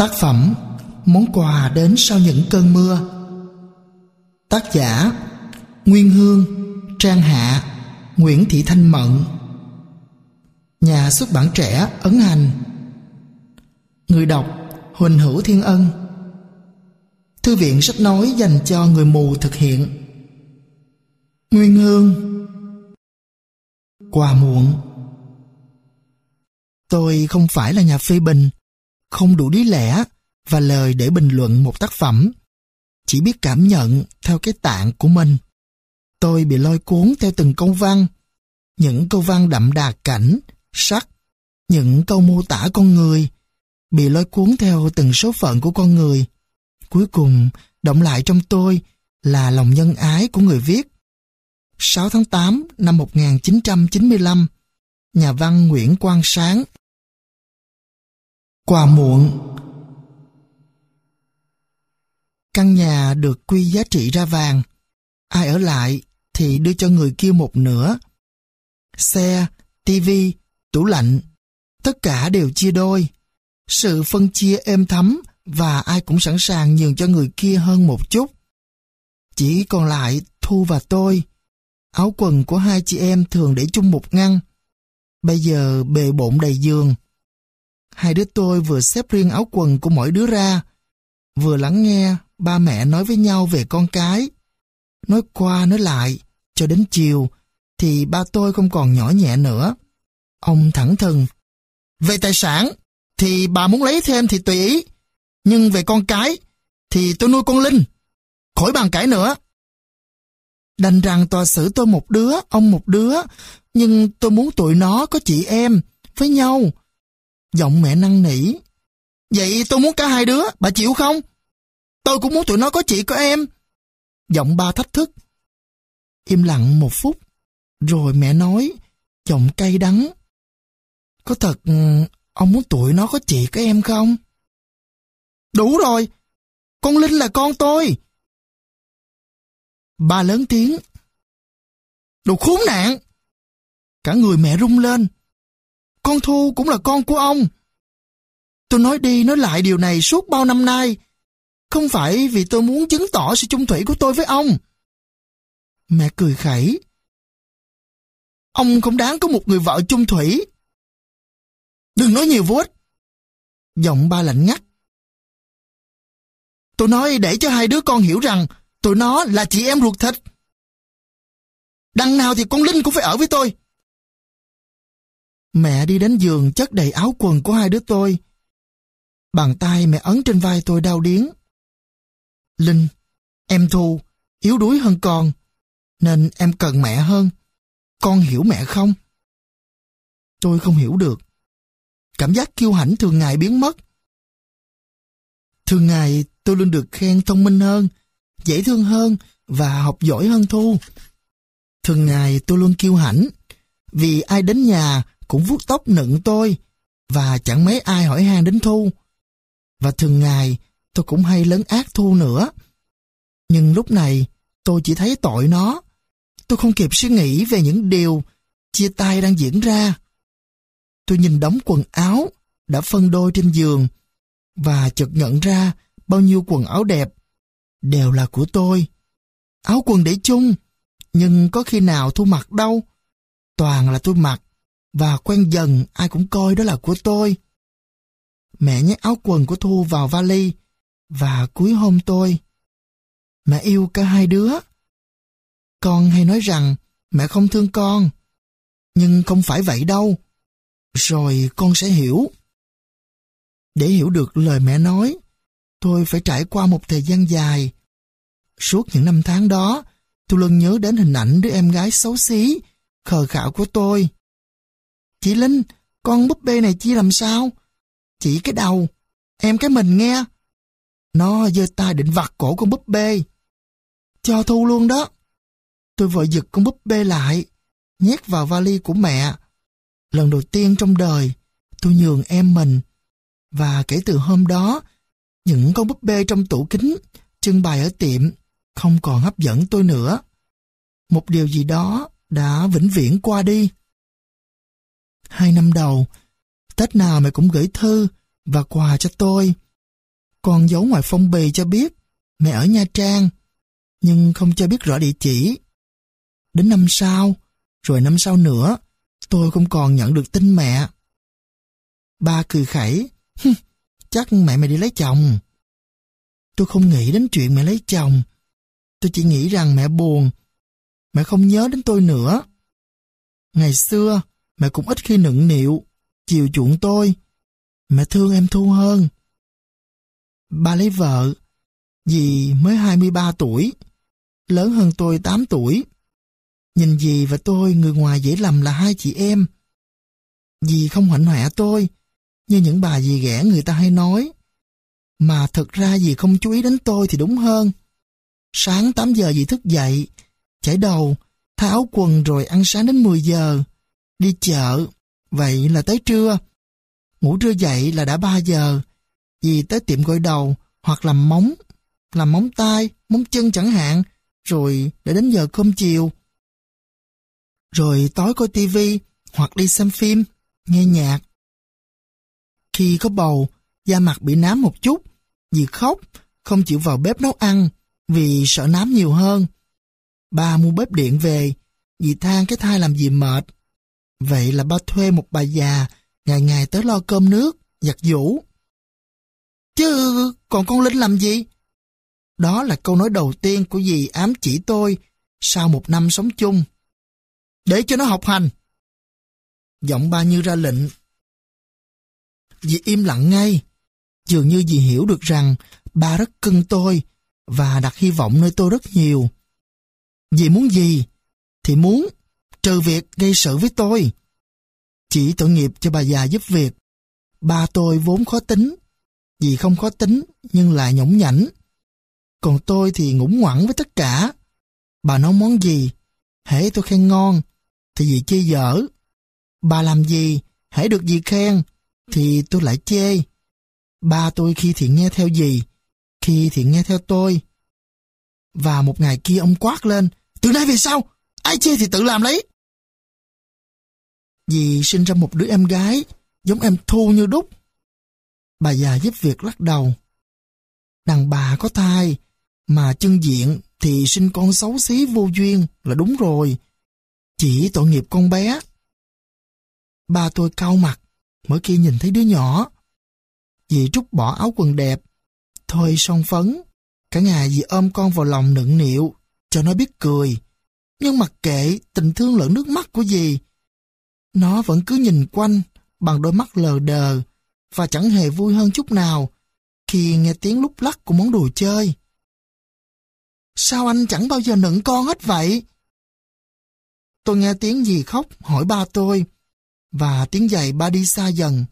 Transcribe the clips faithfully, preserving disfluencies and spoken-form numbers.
Tác phẩm Món quà đến sau những cơn mưa. Tác giả Nguyên Hương, Trang Hạ, Nguyễn Thị Thanh Mận. Nhà xuất bản Trẻ, Ấn Hành. Người đọc Huỳnh Hữu Thiên Ân. Thư viện sách nói dành cho người mù thực hiện. Nguyên Hương. Quà muộn. Tôi không phải là nhà phê bình, không đủ lý lẽ và lời để bình luận một tác phẩm, chỉ biết cảm nhận theo cái tạng của mình. Tôi bị lôi cuốn theo từng câu văn, những câu văn đậm đà cảnh, sắc, những câu mô tả con người, bị lôi cuốn theo từng số phận của con người. Cuối cùng, động lại trong tôi là lòng nhân ái của người viết. sáu tháng tám năm một nghìn chín trăm chín mươi lăm, nhà văn Nguyễn Quang Sáng. Quà muộn. Căn nhà được quy giá trị ra vàng. Ai ở lại thì đưa cho người kia một nửa. Xe, tivi, tủ lạnh, tất cả đều chia đôi. Sự phân chia êm thấm và ai cũng sẵn sàng nhường cho người kia hơn một chút. Chỉ còn lại Thu và tôi. Áo quần của hai chị em thường để chung một ngăn. Bây giờ bề bộn đầy giường. Hai đứa tôi vừa xếp riêng áo quần của mỗi đứa ra, vừa lắng nghe ba mẹ nói với nhau về con cái. Nói qua nói lại, cho đến chiều, thì ba tôi không còn nhỏ nhẹ nữa. Ông thẳng thừng: về tài sản, thì bà muốn lấy thêm thì tùy ý. Nhưng về con cái, thì tôi nuôi con Linh. Khỏi bàn cãi nữa. Đành rằng tòa xử tôi một đứa, ông một đứa, nhưng tôi muốn tụi nó có chị em với nhau. Giọng mẹ năn nỉ: vậy tôi muốn cả hai đứa, bà chịu không? Tôi cũng muốn tụi nó có chị có em. Giọng ba thách thức. Im lặng một phút, rồi mẹ nói, giọng cay đắng: có thật ông muốn tụi nó có chị có em không? Đủ rồi, con Linh là con tôi. Ba lớn tiếng: đồ khốn nạn! Cả người mẹ rung lên. Con Thu cũng là con của ông. Tôi nói đi nói lại điều này suốt bao năm nay, không phải vì tôi muốn chứng tỏ sự chung thủy của tôi với ông. Mẹ cười khẩy: ông không đáng có một người vợ chung thủy. Đừng nói nhiều vô ích. Giọng ba lạnh ngắt. Tôi nói để cho hai đứa con hiểu rằng tụi nó là chị em ruột thịt. Đằng nào thì con Linh cũng phải ở với tôi. Mẹ đi đến giường chất đầy áo quần của hai đứa tôi. Bàn tay mẹ ấn trên vai tôi đau điếng. Linh, em Thu yếu đuối hơn con, nên em cần mẹ hơn. Con hiểu mẹ không? Tôi không hiểu được. Cảm giác kiêu hãnh thường ngày biến mất. Thường ngày tôi luôn được khen thông minh hơn, dễ thương hơn và học giỏi hơn Thu. Thường ngày tôi luôn kiêu hãnh vì ai đến nhà cũng vuốt tóc nựng tôi và chẳng mấy ai hỏi han đến Thu. Và thường ngày tôi cũng hay lấn át Thu nữa. Nhưng lúc này tôi chỉ thấy tội nó. Tôi không kịp suy nghĩ về những điều chia tay đang diễn ra. Tôi nhìn đống quần áo đã phân đôi trên giường và chợt nhận ra bao nhiêu quần áo đẹp đều là của tôi. Áo quần để chung, nhưng có khi nào Thu mặc đâu. Toàn là tôi mặc, và quen dần ai cũng coi đó là của tôi. Mẹ nhét áo quần của Thu vào vali và cúi hôn tôi. Mẹ yêu cả hai đứa. Con hay nói rằng mẹ không thương con, nhưng không phải vậy đâu. Rồi con sẽ hiểu. Để hiểu được lời mẹ nói, tôi phải trải qua một thời gian dài. Suốt những năm tháng đó, tôi luôn nhớ đến hình ảnh đứa em gái xấu xí, khờ khạo của tôi. Chị Linh, con búp bê này chia làm sao? Chỉ cái đầu, em cái mình nghe. Nó giơ tay định vặt cổ con búp bê. Cho Thu luôn đó. Tôi vội giật con búp bê lại, nhét vào vali của mẹ. Lần đầu tiên trong đời, tôi nhường em mình. Và kể từ hôm đó, những con búp bê trong tủ kính trưng bày ở tiệm không còn hấp dẫn tôi nữa. Một điều gì đó đã vĩnh viễn qua đi. Hai năm đầu, Tết nào mẹ cũng gửi thư và quà cho tôi. Con giấu ngoài phong bì cho biết mẹ ở Nha Trang, nhưng không cho biết rõ địa chỉ. Đến năm sau, rồi năm sau nữa, tôi không còn nhận được tin mẹ. Ba cười khẩy, chắc mẹ mày đi lấy chồng. Tôi không nghĩ đến chuyện mẹ lấy chồng. Tôi chỉ nghĩ rằng mẹ buồn. Mẹ không nhớ đến tôi nữa. Ngày xưa, mẹ cũng ít khi nựng nịu, chiều chuộng tôi. Mẹ thương em Thu hơn. Ba lấy vợ, dì mới hai mươi ba tuổi, lớn hơn tôi tám tuổi. Nhìn dì và tôi người ngoài dễ lầm là hai chị em. Dì không hạnh hoẹ tôi, như những bà dì ghẻ người ta hay nói. Mà thật ra dì không chú ý đến tôi thì đúng hơn. Sáng tám giờ dì thức dậy, chải đầu, thay áo quần rồi ăn sáng đến mười giờ. Đi chợ, vậy là tới trưa. Ngủ trưa dậy là đã ba giờ. Dì tới tiệm gội đầu hoặc làm móng, làm móng tay, móng chân chẳng hạn, rồi để đến giờ cơm chiều. Rồi tối coi tivi hoặc đi xem phim, nghe nhạc. Khi có bầu, da mặt bị nám một chút, dì khóc, không chịu vào bếp nấu ăn vì sợ nám nhiều hơn. Ba mua bếp điện về, dì than cái thai làm gì mệt. Vậy là ba thuê một bà già, ngày ngày tới lo cơm nước, giặt giũ. Chứ còn con Linh làm gì? Đó là câu nói đầu tiên của dì ám chỉ tôi sau một năm sống chung. Để cho nó học hành. Giọng ba như ra lệnh. Dì im lặng ngay. Dường như dì hiểu được rằng ba rất cưng tôi và đặt hy vọng nơi tôi rất nhiều. Dì muốn gì thì muốn, trừ việc gây sự với tôi. Chỉ tội nghiệp cho bà già giúp việc. Ba tôi vốn khó tính. Dì không khó tính nhưng lại nhõng nhảnh. Còn tôi thì ngủng ngoẳng với tất cả. Bà nấu món gì, hễ tôi khen ngon thì dì chê dở. Bà làm gì, hễ được dì khen thì tôi lại chê. Ba tôi khi thì nghe theo dì, khi thì nghe theo tôi. Và một ngày kia ông quát lên, từ nay về sau, ai chê thì tự làm lấy. Dì sinh ra một đứa em gái, giống em Thu như đúc. Bà già giúp việc lắc đầu. Đàn bà có thai, mà chân diện thì sinh con xấu xí vô duyên là đúng rồi. Chỉ tội nghiệp con bé. Ba tôi cau mặt mỗi khi nhìn thấy đứa nhỏ. Dì trút bỏ áo quần đẹp, thôi son phấn. Cả ngày dì ôm con vào lòng nựng nịu, cho nó biết cười. Nhưng mặc kệ tình thương lẫn nước mắt của dì, nó vẫn cứ nhìn quanh bằng đôi mắt lờ đờ và chẳng hề vui hơn chút nào khi nghe tiếng lúc lắc của món đồ chơi. Sao anh chẳng bao giờ nựng con hết vậy? Tôi nghe tiếng dì khóc hỏi ba tôi, và tiếng giày ba đi xa dần.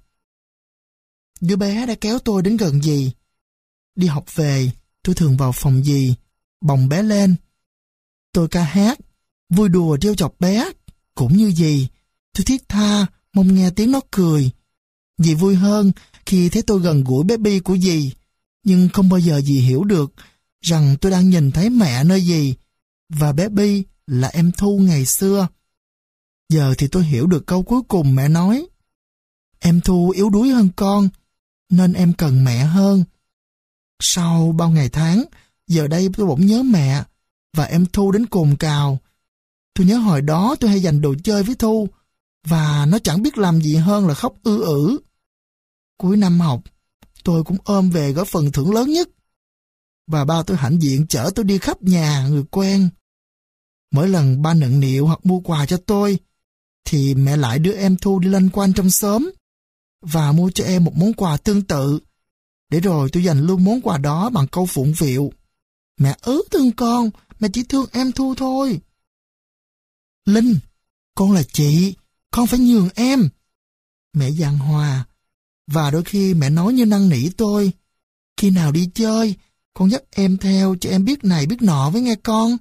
Đứa bé đã kéo tôi đến gần dì. Đi học về, tôi thường vào phòng dì, bồng bé lên. Tôi ca hát, vui đùa trêu chọc bé, cũng như dì. Tôi thiết tha, mong nghe tiếng nó cười. Dì vui hơn khi thấy tôi gần gũi baby của dì, nhưng không bao giờ dì hiểu được rằng tôi đang nhìn thấy mẹ nơi dì, và baby là em Thu ngày xưa. Giờ thì tôi hiểu được câu cuối cùng mẹ nói. Em Thu yếu đuối hơn con, nên em cần mẹ hơn. Sau bao ngày tháng, giờ đây tôi bỗng nhớ mẹ, và em Thu đến cồn cào. Tôi nhớ hồi đó tôi hay dành đồ chơi với Thu, và nó chẳng biết làm gì hơn là khóc ư ử. Cuối năm học, tôi cũng ôm về gói phần thưởng lớn nhất. Và ba tôi hãnh diện chở tôi đi khắp nhà người quen. Mỗi lần ba nựng nịu hoặc mua quà cho tôi, thì mẹ lại đưa em Thu đi lanh quanh trong xóm và mua cho em một món quà tương tự, để rồi tôi dành luôn món quà đó bằng câu phụng phịu. Mẹ ớ thương con, mẹ chỉ thương em Thu thôi. Linh, con là chị, con phải nhường em. Mẹ dặn hòa, và đôi khi mẹ nói như năn nỉ tôi. Khi nào đi chơi, con dắt em theo cho em biết này biết nọ với nghe con.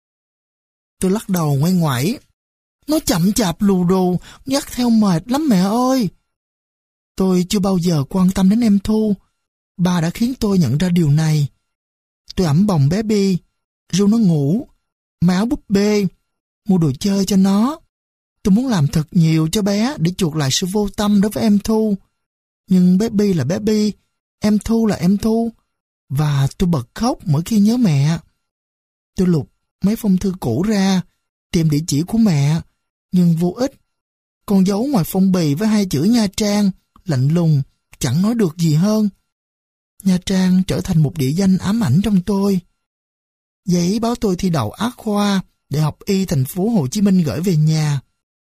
Tôi lắc đầu ngoay ngoẩy. Nó chậm chạp lù đù, dắt theo mệt lắm mẹ ơi. Tôi chưa bao giờ quan tâm đến em Thu. Ba đã khiến tôi nhận ra điều này. Tôi ẵm bồng bé Bi, ru nó ngủ, mặc áo búp bê, mua đồ chơi cho nó. Tôi muốn làm thật nhiều cho bé để chuộc lại sự vô tâm đối với em Thu. Nhưng bé Bi là bé Bi, em Thu là em Thu. và tôi bật khóc mỗi khi nhớ mẹ. Tôi lục mấy phong thư cũ ra, tìm địa chỉ của mẹ, nhưng vô ích. Con dấu ngoài phong bì với hai chữ Nha Trang, lạnh lùng, chẳng nói được gì hơn. Nha Trang trở thành một địa danh ám ảnh trong tôi. Giấy báo tôi thi đậu Á khoa, Đại học Y thành phố Hồ Chí Minh gửi về nhà.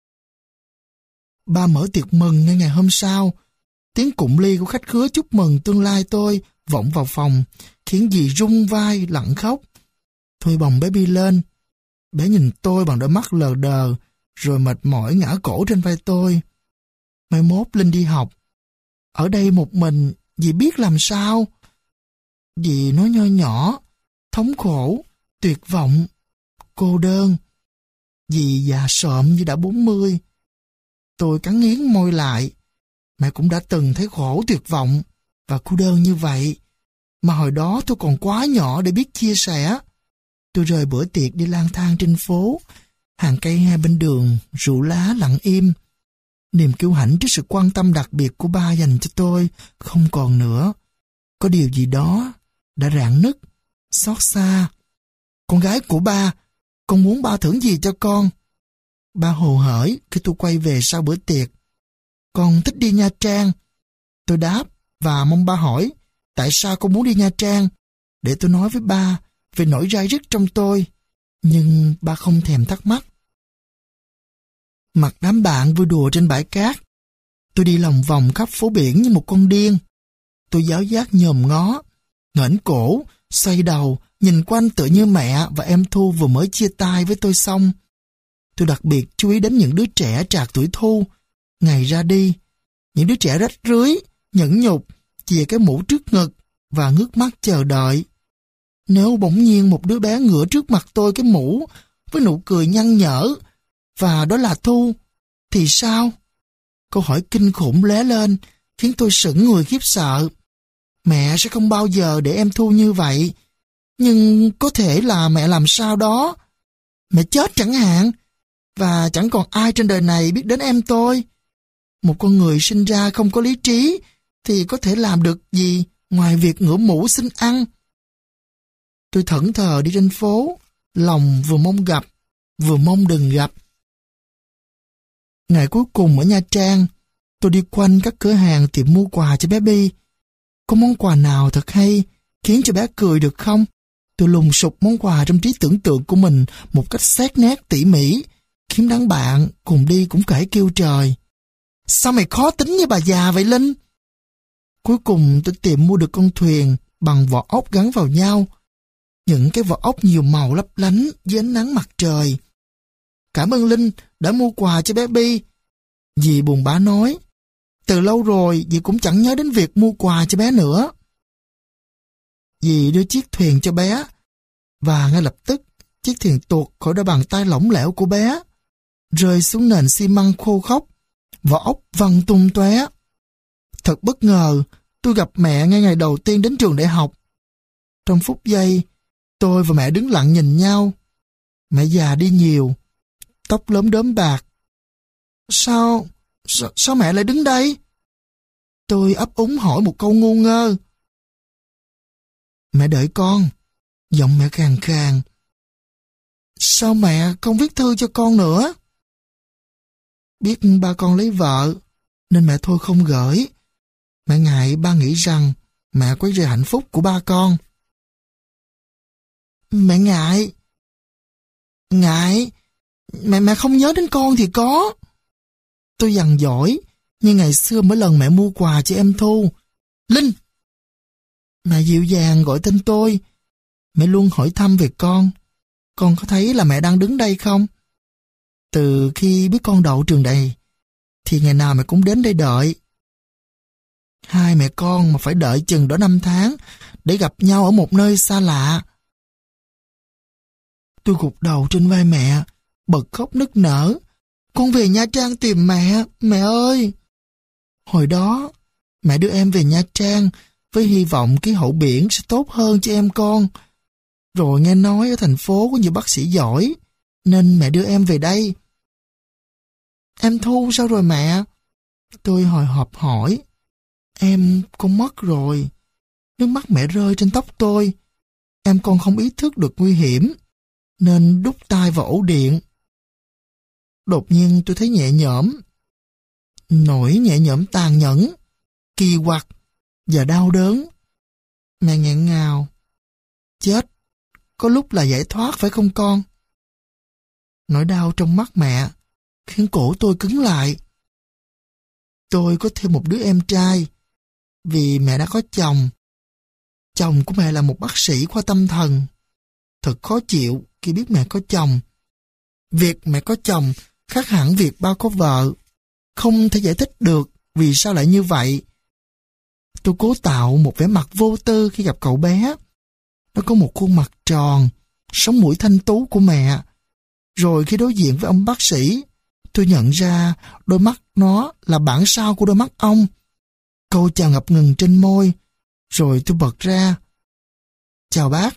Ba mở tiệc mừng ngay ngày hôm sau. Tiếng cụng ly của khách khứa chúc mừng tương lai tôi vọng vào phòng, khiến dì rung vai lặng khóc. Tôi bồng bé Bi lên. Bé nhìn tôi bằng đôi mắt lờ đờ, rồi mệt mỏi ngã cổ trên vai tôi. Mai mốt Linh đi học. Ở đây một mình, dì biết làm sao? Dì nói nho nhỏ, thống khổ, tuyệt vọng, cô đơn. Dì già sợm như đã bốn mươi. Tôi cắn nghiến môi lại. Mẹ cũng đã từng thấy khổ tuyệt vọng và cô đơn như vậy. Mà hồi đó tôi còn quá nhỏ để biết chia sẻ. Tôi rời bữa tiệc đi lang thang trên phố. Hàng cây hai bên đường, rủ lá lặng im. Niềm kiêu hãnh trước sự quan tâm đặc biệt của ba dành cho tôi không còn nữa. Có điều gì đó đã rạn nứt, xót xa. Con gái của ba, con muốn ba thưởng gì cho con? Ba hồ hởi khi tôi quay về sau bữa tiệc. Con thích đi Nha Trang. Tôi đáp và mong ba hỏi tại sao con muốn đi Nha Trang, để tôi nói với ba về nỗi rai rứt trong tôi. Nhưng ba không thèm thắc mắc. Mặc đám bạn vui đùa trên bãi cát, tôi đi lòng vòng khắp phố biển như một con điên. Tôi giáo giác nhòm ngó, ngẩng cổ, xoay đầu, nhìn quanh tựa như mẹ và em Thu vừa mới chia tay với tôi xong. Tôi đặc biệt chú ý đến những đứa trẻ trạc tuổi Thu, ngày ra đi. Những đứa trẻ rách rưới, nhẫn nhục, chìa cái mũ trước ngực và ngước mắt chờ đợi. Nếu bỗng nhiên một đứa bé ngửa trước mặt tôi cái mũ với nụ cười nhăn nhở, và đó là Thu, thì sao? Câu hỏi kinh khủng lóe lên, khiến tôi sững người khiếp sợ. Mẹ sẽ không bao giờ để em Thu như vậy. Nhưng có thể là mẹ làm sao đó. Mẹ chết chẳng hạn, và chẳng còn ai trên đời này biết đến em tôi. Một con người sinh ra không có lý trí thì có thể làm được gì ngoài việc ngửa mũ xin ăn. Tôi thẫn thờ đi trên phố, lòng vừa mong gặp, vừa mong đừng gặp. Ngày cuối cùng ở Nha Trang, tôi đi quanh các cửa hàng tiệm mua quà cho bé Bi. Có món quà nào thật hay, khiến cho bé cười được không? Tôi lùng sục món quà trong trí tưởng tượng của mình một cách xét nét tỉ mỉ, khiến đám bạn cùng đi cũng kể kêu trời. Sao mày khó tính như bà già vậy Linh? Cuối cùng tôi tìm mua được con thuyền bằng vỏ ốc gắn vào nhau. Những cái vỏ ốc nhiều màu lấp lánh dưới ánh nắng mặt trời. Cảm ơn Linh đã mua quà cho bé Bi. Dì buồn bã nói, từ lâu rồi dì cũng chẳng nhớ đến việc mua quà cho bé nữa. Dì đưa chiếc thuyền cho bé, và ngay lập tức chiếc thuyền tuột khỏi đôi bàn tay lỏng lẻo của bé, rơi xuống nền xi măng khô khốc, vỏ ốc văng tung tóe. Thật bất ngờ, tôi gặp mẹ ngay ngày đầu tiên đến trường đại học. Trong phút giây, tôi và mẹ đứng lặng nhìn nhau. Mẹ già đi nhiều, tóc lốm đốm bạc. Sao, sao, sao mẹ lại đứng đây? Tôi ấp úng hỏi một câu ngu ngơ. Mẹ đợi con. Giọng mẹ khàn khàn. Sao mẹ không viết thư cho con nữa? Biết ba con lấy vợ, nên mẹ thôi không gửi. Mẹ ngại ba nghĩ rằng mẹ quấy rầy hạnh phúc của ba con. Mẹ ngại. Ngại? Mẹ mẹ không nhớ đến con thì có. Tôi dằn dỗi, như ngày xưa mỗi lần mẹ mua quà cho em Thu. Linh! Mẹ dịu dàng gọi tên tôi. Mẹ luôn hỏi thăm về con. Con có thấy là mẹ đang đứng đây không? Từ khi biết con đậu trường này, thì ngày nào mẹ cũng đến đây đợi. Hai mẹ con mà phải đợi chừng đó năm tháng để gặp nhau ở một nơi xa lạ. Tôi gục đầu trên vai mẹ, bật khóc nức nở. Con về Nha Trang tìm mẹ, mẹ ơi! Hồi đó, mẹ đưa em về Nha Trang với hy vọng khí hậu biển sẽ tốt hơn cho em con. Rồi nghe nói ở thành phố có nhiều bác sĩ giỏi, nên mẹ đưa em về đây. Em Thu sao rồi mẹ? Tôi hồi hộp hỏi. Em con mất rồi. Nước mắt mẹ rơi trên tóc tôi. Em còn không ý thức được nguy hiểm, nên đút tay vào ổ điện. Đột nhiên tôi thấy nhẹ nhõm. Nỗi nhẹ nhõm tàn nhẫn, kỳ quặc và đau đớn. Mẹ nghẹn ngào. Chết, có lúc là giải thoát phải không con? Nỗi đau trong mắt mẹ khiến cổ tôi cứng lại. Tôi có thêm một đứa em trai vì mẹ đã có chồng. Chồng của mẹ là một bác sĩ khoa tâm thần. Thật khó chịu khi biết mẹ có chồng. Việc mẹ có chồng khác hẳn việc ba có vợ. Không thể giải thích được vì sao lại như vậy. Tôi cố tạo một vẻ mặt vô tư khi gặp cậu bé. Nó có một khuôn mặt tròn, sống mũi thanh tú của mẹ. Rồi khi đối diện với ông bác sĩ, tôi nhận ra đôi mắt nó là bản sao của đôi mắt ông. Câu chào ngập ngừng trên môi. Rồi tôi bật ra. Chào bác.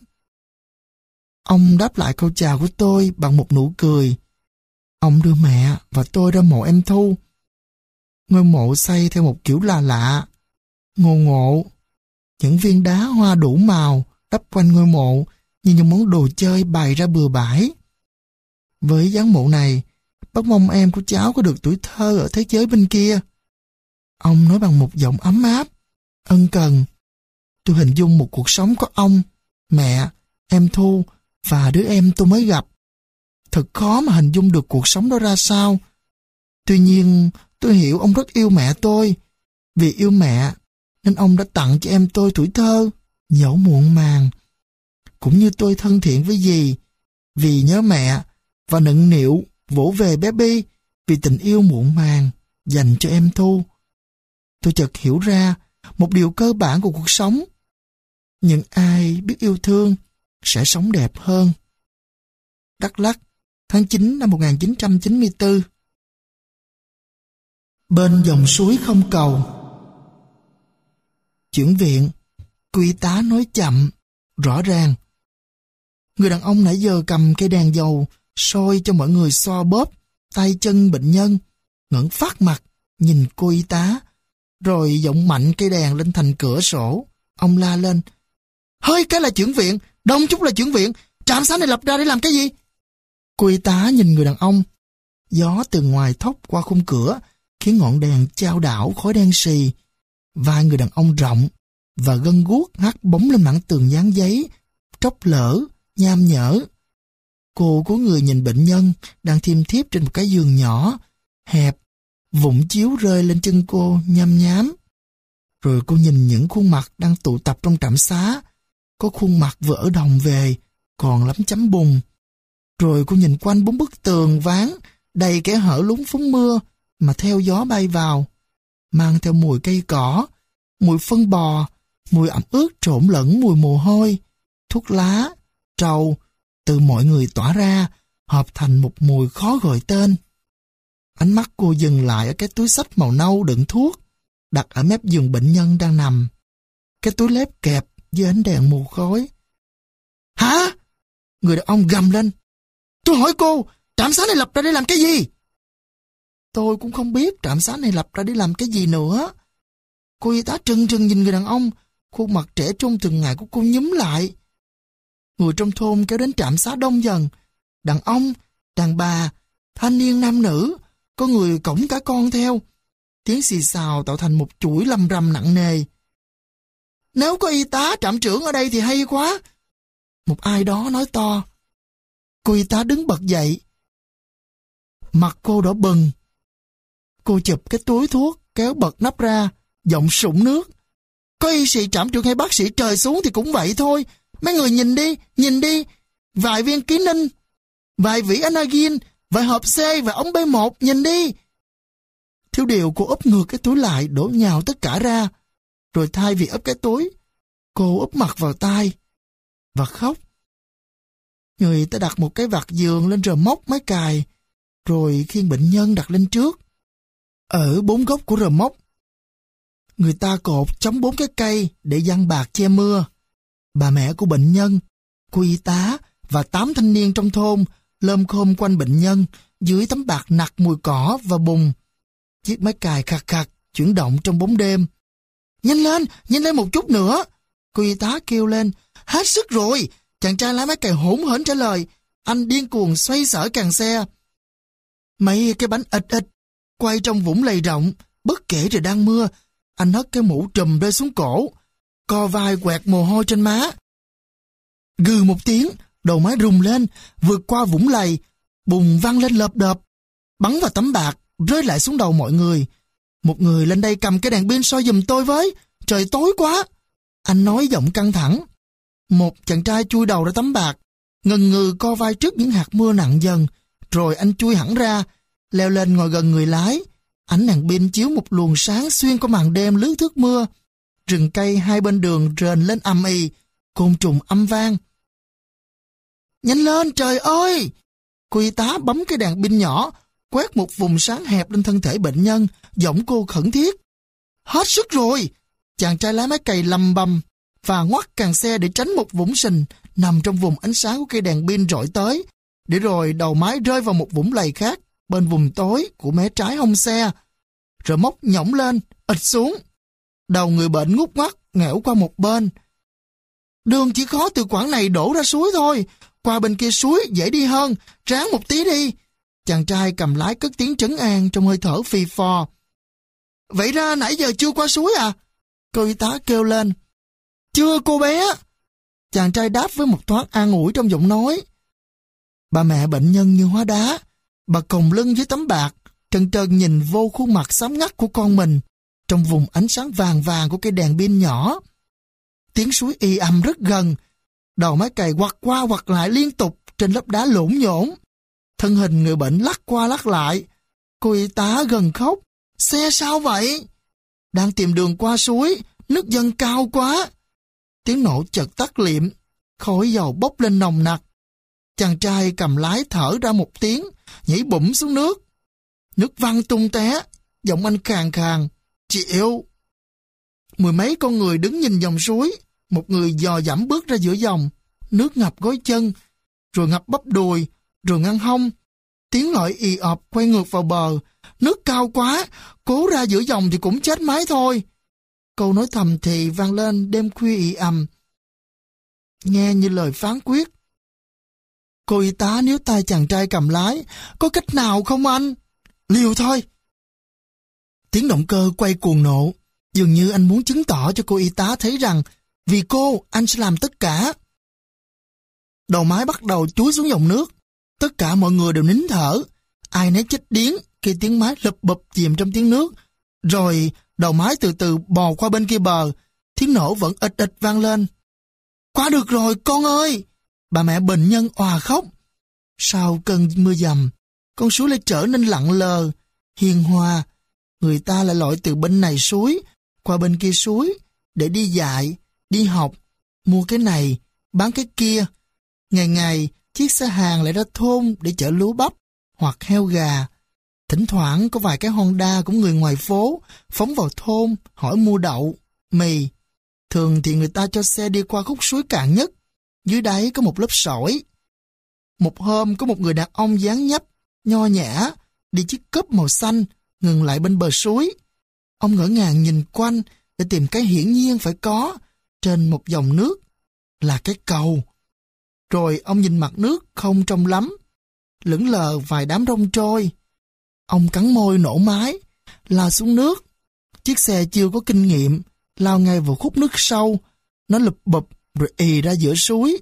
Ông đáp lại câu chào của tôi bằng một nụ cười. Ông đưa mẹ và tôi ra mộ em Thu. Ngôi mộ xây theo một kiểu lạ lạ, ngộ ngộ. Những viên đá hoa đủ màu đắp quanh ngôi mộ như những món đồ chơi bày ra bừa bãi. Với dáng mộ này, bác mong em của cháu có được tuổi thơ ở thế giới bên kia. Ông nói bằng một giọng ấm áp, ân cần. Tôi hình dung một cuộc sống có ông, mẹ, em Thu và đứa em tôi mới gặp. Thật khó mà hình dung được cuộc sống đó ra sao. Tuy nhiên, tôi hiểu ông rất yêu mẹ tôi. Vì yêu mẹ, nên ông đã tặng cho em tôi tuổi thơ, dẫu muộn màng. Cũng như tôi thân thiện với dì, vì nhớ mẹ, và nựng nịu vỗ về bé Bi vì tình yêu muộn màng dành cho em Thu. Tôi chợt hiểu ra một điều cơ bản của cuộc sống. Những ai biết yêu thương sẽ sống đẹp hơn. Đắk Lắk, tháng chín năm một nghìn chín trăm chín mươi tư. Bên dòng suối không cầu. Chuyển viện, cô y tá nói chậm, rõ ràng. Người đàn ông nãy giờ cầm cây đèn dầu soi cho mọi người xoa bóp tay chân bệnh nhân, ngẩng phát mặt nhìn cô y tá, rồi giọng mạnh cây đèn lên thành cửa sổ. Ông la lên: hơi cái là chuyển viện, đông chút là chuyển viện, trạm xá này lập ra để làm cái gì? Cô y tá nhìn người đàn ông. Gió từ ngoài thốc qua khung cửa khiến ngọn đèn chao đảo khói đen xì. Vai người đàn ông rộng và gân guốc hắt bóng lên mảng tường dán giấy, tróc lở, nham nhở. Cô cúi người nhìn bệnh nhân đang thiêm thiếp trên một cái giường nhỏ, hẹp, vụn chiếu rơi lên chân cô nhăm nhám. Rồi cô nhìn những khuôn mặt đang tụ tập trong trạm xá. Có khuôn mặt vừa ở đồng về, còn lắm chấm bùn. Rồi cô nhìn quanh bốn bức tường ván, đầy kẽ hở lún phúng mưa, mà theo gió bay vào, mang theo mùi cây cỏ, mùi phân bò, mùi ẩm ướt trộn lẫn mùi mồ hôi, thuốc lá, trầu, từ mọi người tỏa ra, hợp thành một mùi khó gọi tên. Ánh mắt cô dừng lại ở cái túi xách màu nâu đựng thuốc, đặt ở mép giường bệnh nhân đang nằm. Cái túi lép kẹp dưới ánh đèn mù khói. Hả? Người đàn ông gầm lên. Tôi hỏi cô, trạm xá này lập ra để làm cái gì? Tôi cũng không biết trạm xá này lập ra để làm cái gì nữa. Cô y tá trừng trừng nhìn người đàn ông, khuôn mặt trẻ trung từng ngày của cô nhúm lại. Người trong thôn kéo đến trạm xá đông dần. Đàn ông, đàn bà, thanh niên nam nữ, có người cõng cả con theo. Tiếng xì xào tạo thành một chuỗi lầm rầm nặng nề. Nếu có y tá trạm trưởng ở đây thì hay quá. Một ai đó nói to. Cô y tá đứng bật dậy. Mặt cô đỏ bừng. Cô chụp cái túi thuốc, kéo bật nắp ra, giọng sũng nước. Có y sĩ trạm trưởng hay bác sĩ trời xuống thì cũng vậy thôi. Mấy người nhìn đi, nhìn đi. Vài viên ký ninh, vài vỉ anagin, vài hộp C và ống B một, nhìn đi. Thiếu điều cô úp ngược cái túi lại, đổ nhào tất cả ra. Rồi thay vì úp cái túi, cô úp mặt vào tai và khóc. Người ta đặt một cái vạt giường lên rờ móc máy cài, rồi khiêng bệnh nhân đặt lên trước. Ở bốn góc của rờ móc, người ta cột chống bốn cái cây để giăng bạc che mưa. Bà mẹ của bệnh nhân, cô y tá và tám thanh niên trong thôn lơm khom quanh bệnh nhân dưới tấm bạc nặc mùi cỏ và bùn. Chiếc máy cài khạc khạc chuyển động trong bóng đêm. Nhanh lên, nhanh lên một chút nữa. Cô y tá kêu lên, hết sức rồi. Chàng trai lái máy cày hỗn hển trả lời, anh điên cuồng xoay sở càng xe. Mấy cái bánh ịch ịch, quay trong vũng lầy rộng, bất kể trời đang mưa, anh hất cái mũ trùm rơi xuống cổ, co vai quẹt mồ hôi trên má. Gừ một tiếng, đầu máy rùng lên, vượt qua vũng lầy, bùng văng lên lợp đợp, bắn vào tấm bạc, rơi lại xuống đầu mọi người. Một người lên đây cầm cái đèn pin soi giùm tôi với, trời tối quá. Anh nói giọng căng thẳng. Một chàng trai chui đầu ra tấm bạc, ngần ngừ co vai trước những hạt mưa nặng dần, rồi anh chui hẳn ra, leo lên ngồi gần người lái. Ánh đèn pin chiếu một luồng sáng xuyên qua màn đêm lướt thước mưa. Rừng cây hai bên đường rền lên ầm ì, côn trùng âm vang. Nhanh lên trời ơi! Cô y tá bấm cái đèn pin nhỏ, quét một vùng sáng hẹp lên thân thể bệnh nhân, giọng cô khẩn thiết. Hết sức rồi! Chàng trai lái máy cày lầm bầm và ngoắt càng xe để tránh một vũng sình nằm trong vùng ánh sáng của cây đèn pin rọi tới, để rồi đầu máy rơi vào một vũng lầy khác bên vùng tối của mé trái hông xe, rồi móc nhõng lên, ịch xuống. Đầu người bệnh ngút ngoắt, ngẽo qua một bên. Đường chỉ có từ quãng này đổ ra suối thôi, qua bên kia suối dễ đi hơn, ráng một tí đi. Chàng trai cầm lái cất tiếng trấn an trong hơi thở phì phò. Vậy ra nãy giờ chưa qua suối à? Cô y tá kêu lên. Chưa cô bé. Chàng trai đáp với một thoáng an ủi trong giọng nói. Bà mẹ bệnh nhân như hóa đá. Bà còng lưng dưới tấm bạc, trần trần nhìn vô khuôn mặt xám ngắt của con mình, trong vùng ánh sáng vàng vàng của cây đèn pin nhỏ. Tiếng suối y ầm rất gần. Đầu máy cày quặt qua quặt lại liên tục trên lớp đá lổn nhổn. Thân hình người bệnh lắc qua lắc lại. Cô y tá gần khóc. Xe sao vậy? Đang tìm đường qua suối, nước dâng cao quá. Tiếng nổ chợt tắt liệm, khói dầu bốc lên nồng nặc. Chàng trai cầm lái thở ra một tiếng, nhảy bủm xuống nước. Nước văng tung té, giọng anh khàn khàn. Chị yêu. Mười mấy con người đứng nhìn dòng suối. Một người dò dẫm bước ra giữa dòng. Nước ngập gối chân, rồi ngập bắp đùi, rồi ngăn hông. Tiếng gọi ì ọp quay ngược vào bờ. Nước cao quá, cố ra giữa dòng thì cũng chết máy thôi. Câu nói thầm thì vang lên đêm khuya ì ầm, nghe như lời phán quyết. Cô y tá níu tay chàng trai cầm lái. Có cách nào không anh? Liều thôi. Tiếng động cơ quay cuồng nộ. Dường như anh muốn chứng tỏ cho cô y tá thấy rằng vì cô, anh sẽ làm tất cả. Đầu máy bắt đầu chúi xuống dòng nước. Tất cả mọi người đều nín thở. Ai nấy chết điếng khi tiếng máy lụp bụp chìm trong tiếng nước. Rồi đầu máy từ từ bò qua bên kia bờ. Tiếng nổ vẫn ịch ịch vang lên. Qua được rồi con ơi! Bà mẹ bệnh nhân òa khóc. Sau cơn mưa dầm, con suối lại trở nên lặng lờ, hiền hòa. Người ta lại lội từ bên này suối qua bên kia suối để đi dạy, đi học, mua cái này, bán cái kia. Ngày ngày, chiếc xe hàng lại ra thôn để chở lúa bắp hoặc heo gà. Thỉnh thoảng có vài cái Honda của người ngoài phố phóng vào thôn hỏi mua đậu, mì. Thường thì người ta cho xe đi qua khúc suối cạn nhất. Dưới đáy có một lớp sỏi. Một hôm có một người đàn ông dáng nhấp, nho nhã, đi chiếc cúp màu xanh, ngừng lại bên bờ suối. Ông ngỡ ngàng nhìn quanh để tìm cái hiển nhiên phải có trên một dòng nước, là cái cầu. Rồi ông nhìn mặt nước không trong lắm, lững lờ vài đám rong trôi. Ông cắn môi nổ máy, lao xuống nước. Chiếc xe chưa có kinh nghiệm, lao ngay vào khúc nước sâu. Nó lụp bụp rồi ì ra giữa suối.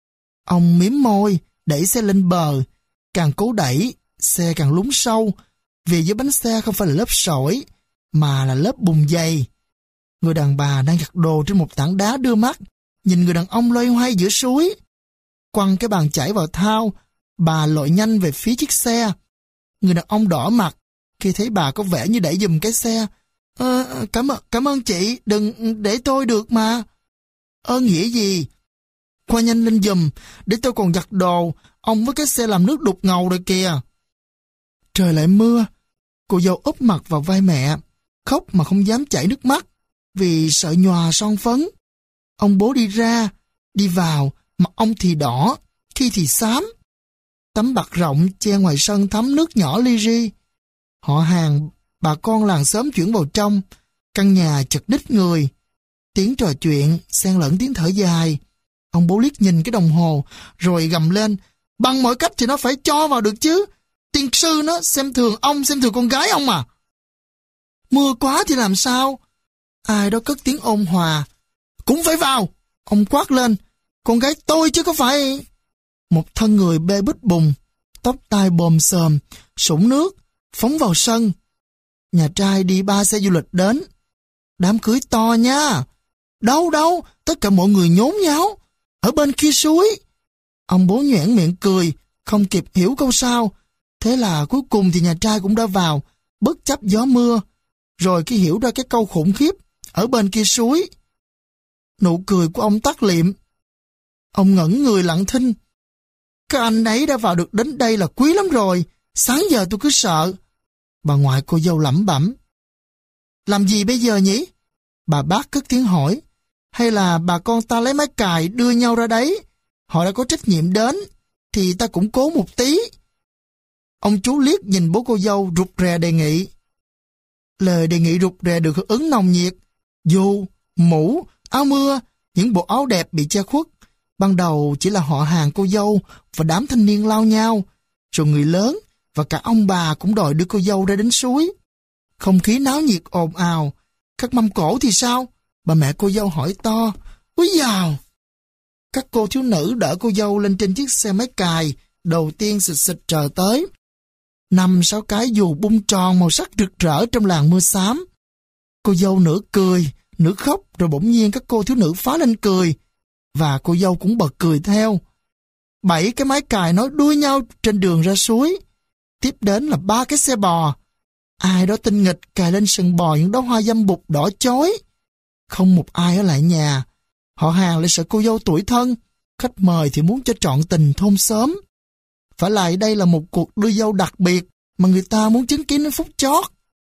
Ông mím môi, đẩy xe lên bờ. Càng cố đẩy, xe càng lún sâu, vì dưới bánh xe không phải là lớp sỏi, mà là lớp bùn dày. Người đàn bà đang giặt đồ trên một tảng đá đưa mắt, nhìn người đàn ông loay hoay giữa suối. Quăng cái bàn chải vào thau, bà lội nhanh về phía chiếc xe. Người đàn ông đỏ mặt khi thấy bà có vẻ như đẩy giùm cái xe. Ờ, cảm ơn, cảm ơn chị, đừng để tôi được mà. Ơn nghĩa gì? Khoa nhanh lên giùm, để tôi còn giặt đồ, ông với cái xe làm nước đục ngầu rồi kìa. Trời lại mưa, cô dâu úp mặt vào vai mẹ, khóc mà không dám chảy nước mắt, vì sợ nhòa son phấn. Ông bố đi ra, đi vào, mặt ông thì đỏ, khi thì xám. Tấm bạt rộng che ngoài sân thấm nước nhỏ li ri. Họ hàng, bà con làng xóm chuyển vào trong, căn nhà chật đít người. Tiếng trò chuyện, xen lẫn tiếng thở dài. Ông bố liếc nhìn cái đồng hồ, rồi gầm lên. Bằng mọi cách thì nó phải cho vào được chứ. Tiên sư nó xem thường ông, xem thường con gái ông mà. Mưa quá thì làm sao? Ai đó cất tiếng ôn hòa. Cũng phải vào, ông quát lên. Con gái tôi chứ có phải... Một thân người bê bít bùng, tóc tai bồm xồm, sũng nước, phóng vào sân. Nhà trai đi ba xe du lịch đến. Đám cưới to nha. Đâu đâu, tất cả mọi người nhốn nháo. Ở bên kia suối. Ông bố nhoẻn miệng cười, không kịp hiểu câu sao. Thế là cuối cùng thì nhà trai cũng đã vào, bất chấp gió mưa. Rồi khi hiểu ra cái câu khủng khiếp, ở bên kia suối. Nụ cười của ông tắt liệm. Ông ngẩn người lặng thinh. Các anh ấy đã vào được đến đây là quý lắm rồi. Sáng giờ tôi cứ sợ. Bà ngoại cô dâu lẩm bẩm. Làm gì bây giờ nhỉ? Bà bác cất tiếng hỏi. Hay là bà con ta lấy máy cày đưa nhau ra đấy? Họ đã có trách nhiệm đến, thì ta cũng cố một tí. Ông chú liếc nhìn bố cô dâu rụt rè đề nghị. Lời đề nghị rụt rè được hưởng ứng nồng nhiệt. Dù, mũ, áo mưa, những bộ áo đẹp bị che khuất. Ban đầu chỉ là họ hàng cô dâu và đám thanh niên lao nhau, rồi người lớn và cả ông bà cũng đòi đưa cô dâu ra đến suối. Không khí náo nhiệt ồn ào. Các mâm cỗ thì sao? Bà mẹ cô dâu hỏi to. Úi dào! Các cô thiếu nữ đỡ cô dâu lên trên chiếc xe máy cày, đầu tiên xịt xịt chờ tới. Năm sáu cái dù bung tròn màu sắc rực rỡ trong làn mưa xám. Cô dâu nửa cười, nửa khóc, rồi bỗng nhiên các cô thiếu nữ phá lên cười. Và cô dâu cũng bật cười theo. Bảy cái máy cày nối đuôi nhau trên đường ra suối. Tiếp đến là ba cái xe bò. Ai đó tinh nghịch cài lên sừng bò những đóa hoa dâm bụt đỏ chói. Không một ai ở lại nhà. Họ hàng lại sợ cô dâu tủi thân. Khách mời thì muốn cho trọn tình thôn xóm. Phải lại đây là một cuộc đưa dâu đặc biệt mà người ta muốn chứng kiến đến phút chót.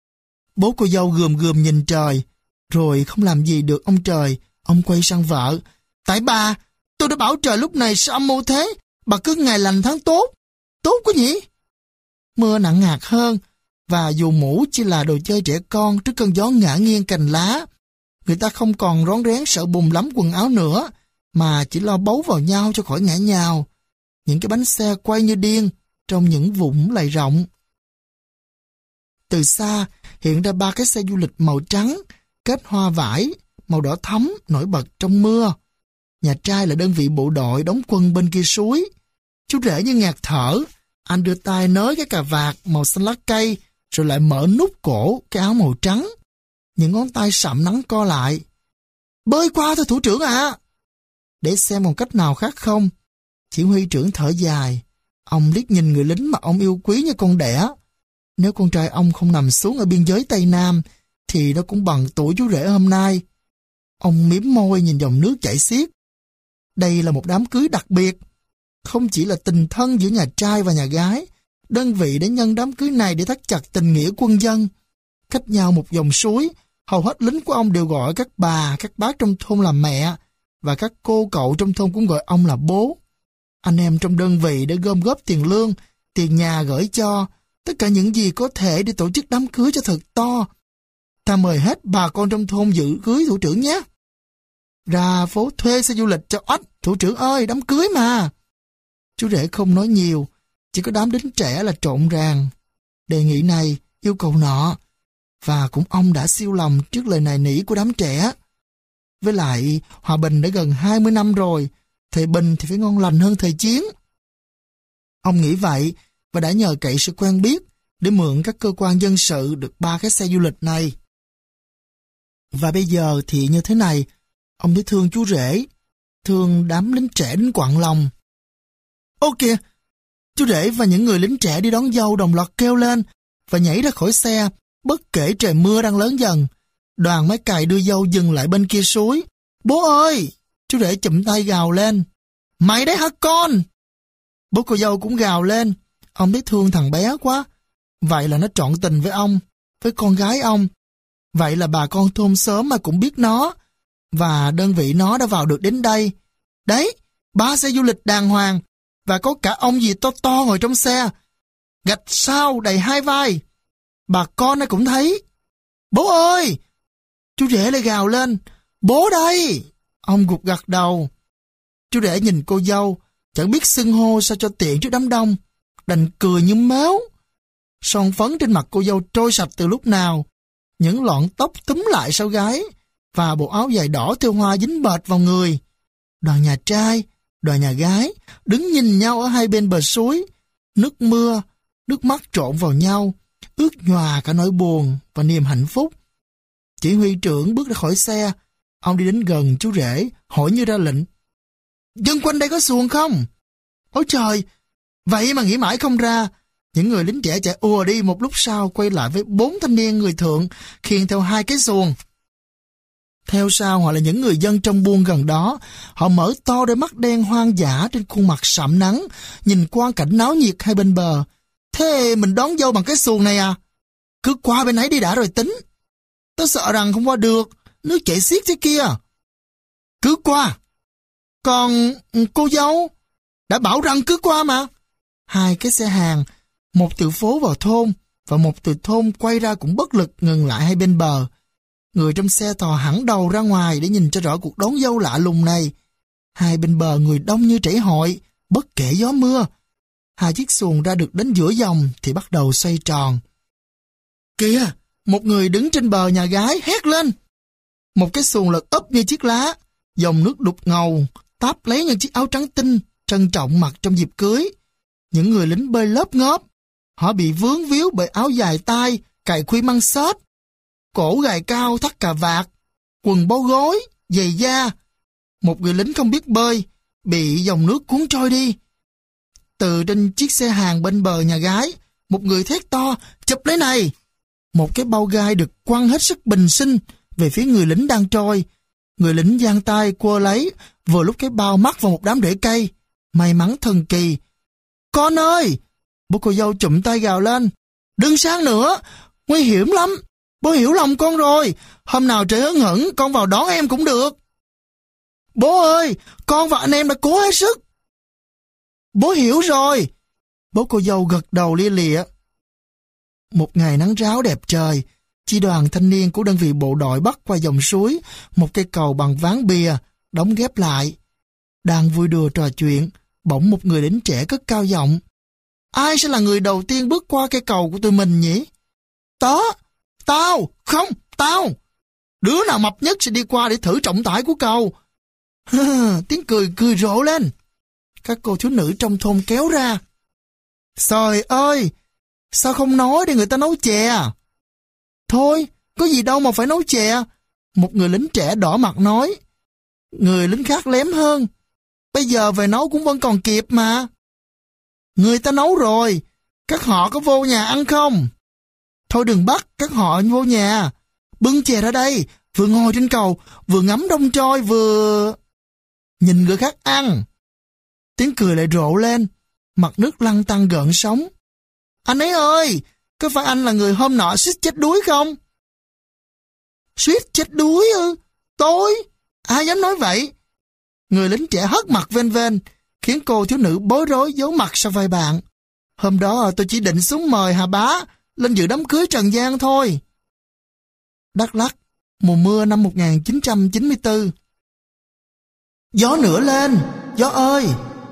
Bố cô dâu gườm gườm nhìn trời. Rồi không làm gì được ông trời. Ông quay sang vợ. Tại bà, tôi đã bảo trời lúc này sao âm mưu thế. Bà cứ ngày lành tháng tốt. Tốt quá nhỉ? Mưa nặng hạt hơn. Và dù mũ chỉ là đồ chơi trẻ con trước cơn gió ngả nghiêng cành lá. Người ta không còn rón rén sợ bùn lắm quần áo nữa, mà chỉ lo bấu vào nhau cho khỏi ngã nhào. Những cái bánh xe quay như điên trong những vũng lầy rộng. Từ xa hiện ra ba cái xe du lịch màu trắng, kết hoa vải, màu đỏ thắm nổi bật trong mưa. Nhà trai là đơn vị bộ đội đóng quân bên kia suối. Chú rể như ngạt thở, anh đưa tay nới cái cà vạt màu xanh lá cây, rồi lại mở nút cổ cái áo màu trắng. Những ngón tay sạm nắng co lại. Bơi qua thôi thủ trưởng ạ. À. Để xem còn cách nào khác không. Chỉ huy trưởng thở dài. Ông liếc nhìn người lính mà ông yêu quý như con đẻ. Nếu con trai ông không nằm xuống ở biên giới Tây Nam, thì nó cũng bằng tuổi chú rể hôm nay. Ông mím môi nhìn dòng nước chảy xiết. Đây là một đám cưới đặc biệt. Không chỉ là tình thân giữa nhà trai và nhà gái, đơn vị đã nhân đám cưới này để thắt chặt tình nghĩa quân dân. Cách nhau một dòng suối, hầu hết lính của ông đều gọi các bà, các bác trong thôn là mẹ, và các cô cậu trong thôn cũng gọi ông là bố. Anh em trong đơn vị đã gom góp tiền lương, tiền nhà gửi cho, tất cả những gì có thể để tổ chức đám cưới cho thật to. Ta mời hết bà con trong thôn dự cưới thủ trưởng nhé. Ra phố thuê xe du lịch cho oách, thủ trưởng ơi, đám cưới mà. Chú rể không nói nhiều, chỉ có đám lính trẻ là trộn ràng. Đề nghị này, yêu cầu nọ, và cũng ông đã siêu lòng trước lời nài nỉ của đám trẻ. Với lại, hòa bình đã gần hai mươi năm rồi, thời bình thì phải ngon lành hơn thời chiến. Ông nghĩ vậy, và đã nhờ cậy sự quen biết để mượn các cơ quan dân sự được ba cái xe du lịch này. Và bây giờ thì như thế này, ông thấy thương chú rể, thương đám lính trẻ đến quặn lòng. Ô kìa, chú rể và những người lính trẻ đi đón dâu đồng loạt kêu lên và nhảy ra khỏi xe, bất kể trời mưa đang lớn dần. Đoàn máy cày đưa dâu dừng lại bên kia suối. Bố ơi! Chú rể chụm tay gào lên. Mày đấy hả con? Bố cô dâu cũng gào lên. Ông thấy thương thằng bé quá. Vậy là nó trọn tình với ông, với con gái ông. Vậy là bà con thôn xóm mà cũng biết nó. Và đơn vị nó đã vào được đến đây. Đấy, ba xe du lịch đàng hoàng. Và có cả ông gì to to ngồi trong xe. Gạch sao đầy hai vai. Bà con ấy cũng thấy. Bố ơi! Chú rể lại gào lên. Bố đây! Ông gục gặt đầu. Chú rể nhìn cô dâu, chẳng biết xưng hô sao cho tiện trước đám đông, đành cười như méo. Son phấn trên mặt cô dâu trôi sạch từ lúc nào, những lọn tóc túm lại sau gáy, và bộ áo dài đỏ thêu hoa dính bệt vào người. Đoàn nhà trai, đoàn nhà gái, đứng nhìn nhau ở hai bên bờ suối, nước mưa, nước mắt trộn vào nhau, ướt nhòa cả nỗi buồn và niềm hạnh phúc. Chỉ huy trưởng bước ra khỏi xe, ông đi đến gần chú rể, hỏi như ra lệnh. Dân quanh đây có xuồng không? Ôi trời, vậy mà nghĩ mãi không ra. Những người lính trẻ chạy ùa đi, một lúc sau quay lại với bốn thanh niên người thượng, khiêng theo hai cái xuồng. Theo sau họ là những người dân trong buôn gần đó. Họ mở to đôi mắt đen hoang dã trên khuôn mặt sạm nắng, nhìn qua cảnh náo nhiệt hai bên bờ. Thế mình đón dâu bằng cái xuồng này à? Cứ qua bên ấy đi đã rồi tính. Tớ sợ rằng không qua được, nước chảy xiết thế kia. Cứ qua. Còn cô dâu? Đã bảo rằng cứ qua mà. Hai cái xe hàng, một từ phố vào thôn, và một từ thôn quay ra cũng bất lực ngừng lại hai bên bờ. Người trong xe thò hẳn đầu ra ngoài để nhìn cho rõ cuộc đón dâu lạ lùng này. Hai bên bờ người đông như chảy hội, bất kể gió mưa. Hai chiếc xuồng ra được đến giữa dòng thì bắt đầu xoay tròn. Kìa, một người đứng trên bờ nhà gái hét lên. Một cái xuồng lật úp như chiếc lá, dòng nước đục ngầu, táp lấy những chiếc áo trắng tinh, trân trọng mặc trong dịp cưới. Những người lính bơi lớp ngóp, họ bị vướng víu bởi áo dài tay, cài khuy măng xốp, cổ gài cao thắt cà vạt, quần bó gối, giày da. Một người lính không biết bơi, bị dòng nước cuốn trôi đi. Từ trên chiếc xe hàng bên bờ nhà gái, một người thét to, chụp lấy này. Một cái bao gai được quăng hết sức bình sinh về phía người lính đang trôi. Người lính giang tay quơ lấy, vừa lúc cái bao mắc vào một đám rễ cây. May mắn thần kỳ. Con ơi! Bố cô dâu chụm tay gào lên. Đừng sang nữa, nguy hiểm lắm. Bố hiểu lòng con rồi, hôm nào trời hứng hửng con vào đón em cũng được. Bố ơi, con và anh em đã cố hết sức. Bố hiểu rồi. Bố cô dâu gật đầu lia lịa. Một ngày nắng ráo đẹp trời, chi đoàn thanh niên của đơn vị bộ đội bắt qua dòng suối, một cây cầu bằng ván bìa, đóng ghép lại. Đang vui đùa trò chuyện, bỗng một người lính trẻ cất cao giọng. Ai sẽ là người đầu tiên bước qua cây cầu của tụi mình nhỉ? Tớ! Tao! Không! Tao! Đứa nào mập nhất sẽ đi qua để thử trọng tải của cầu. Tiếng cười cười rộ lên. Các cô thiếu nữ trong thôn kéo ra. Trời ơi! Sao không nói để người ta nấu chè? Thôi, có gì đâu mà phải nấu chè. Một người lính trẻ đỏ mặt nói. Người lính khác lém hơn. Bây giờ về nấu cũng vẫn còn kịp mà. Người ta nấu rồi. Các họ có vô nhà ăn không? Thôi đừng bắt các họ vô nhà. Bưng chè ra đây, vừa ngồi trên cầu, vừa ngắm đông trôi, vừa... nhìn người khác ăn. Tiếng cười lại rộ lên, mặt nước lăn tăn gợn sóng. Anh ấy ơi, có phải anh là người hôm nọ suýt chết đuối không? Suýt chết đuối ư? Tôi? Ai dám nói vậy? Người lính trẻ hất mặt vên vên, khiến cô thiếu nữ bối rối giấu mặt sau vai bạn. Hôm đó tôi chỉ định xuống mời Hà Bá lên dự đám cưới Trần Giang thôi. Đắk Lắk, mùa mưa năm một nghìn chín trăm chín mươi tư. Gió nữa lên, gió ơi!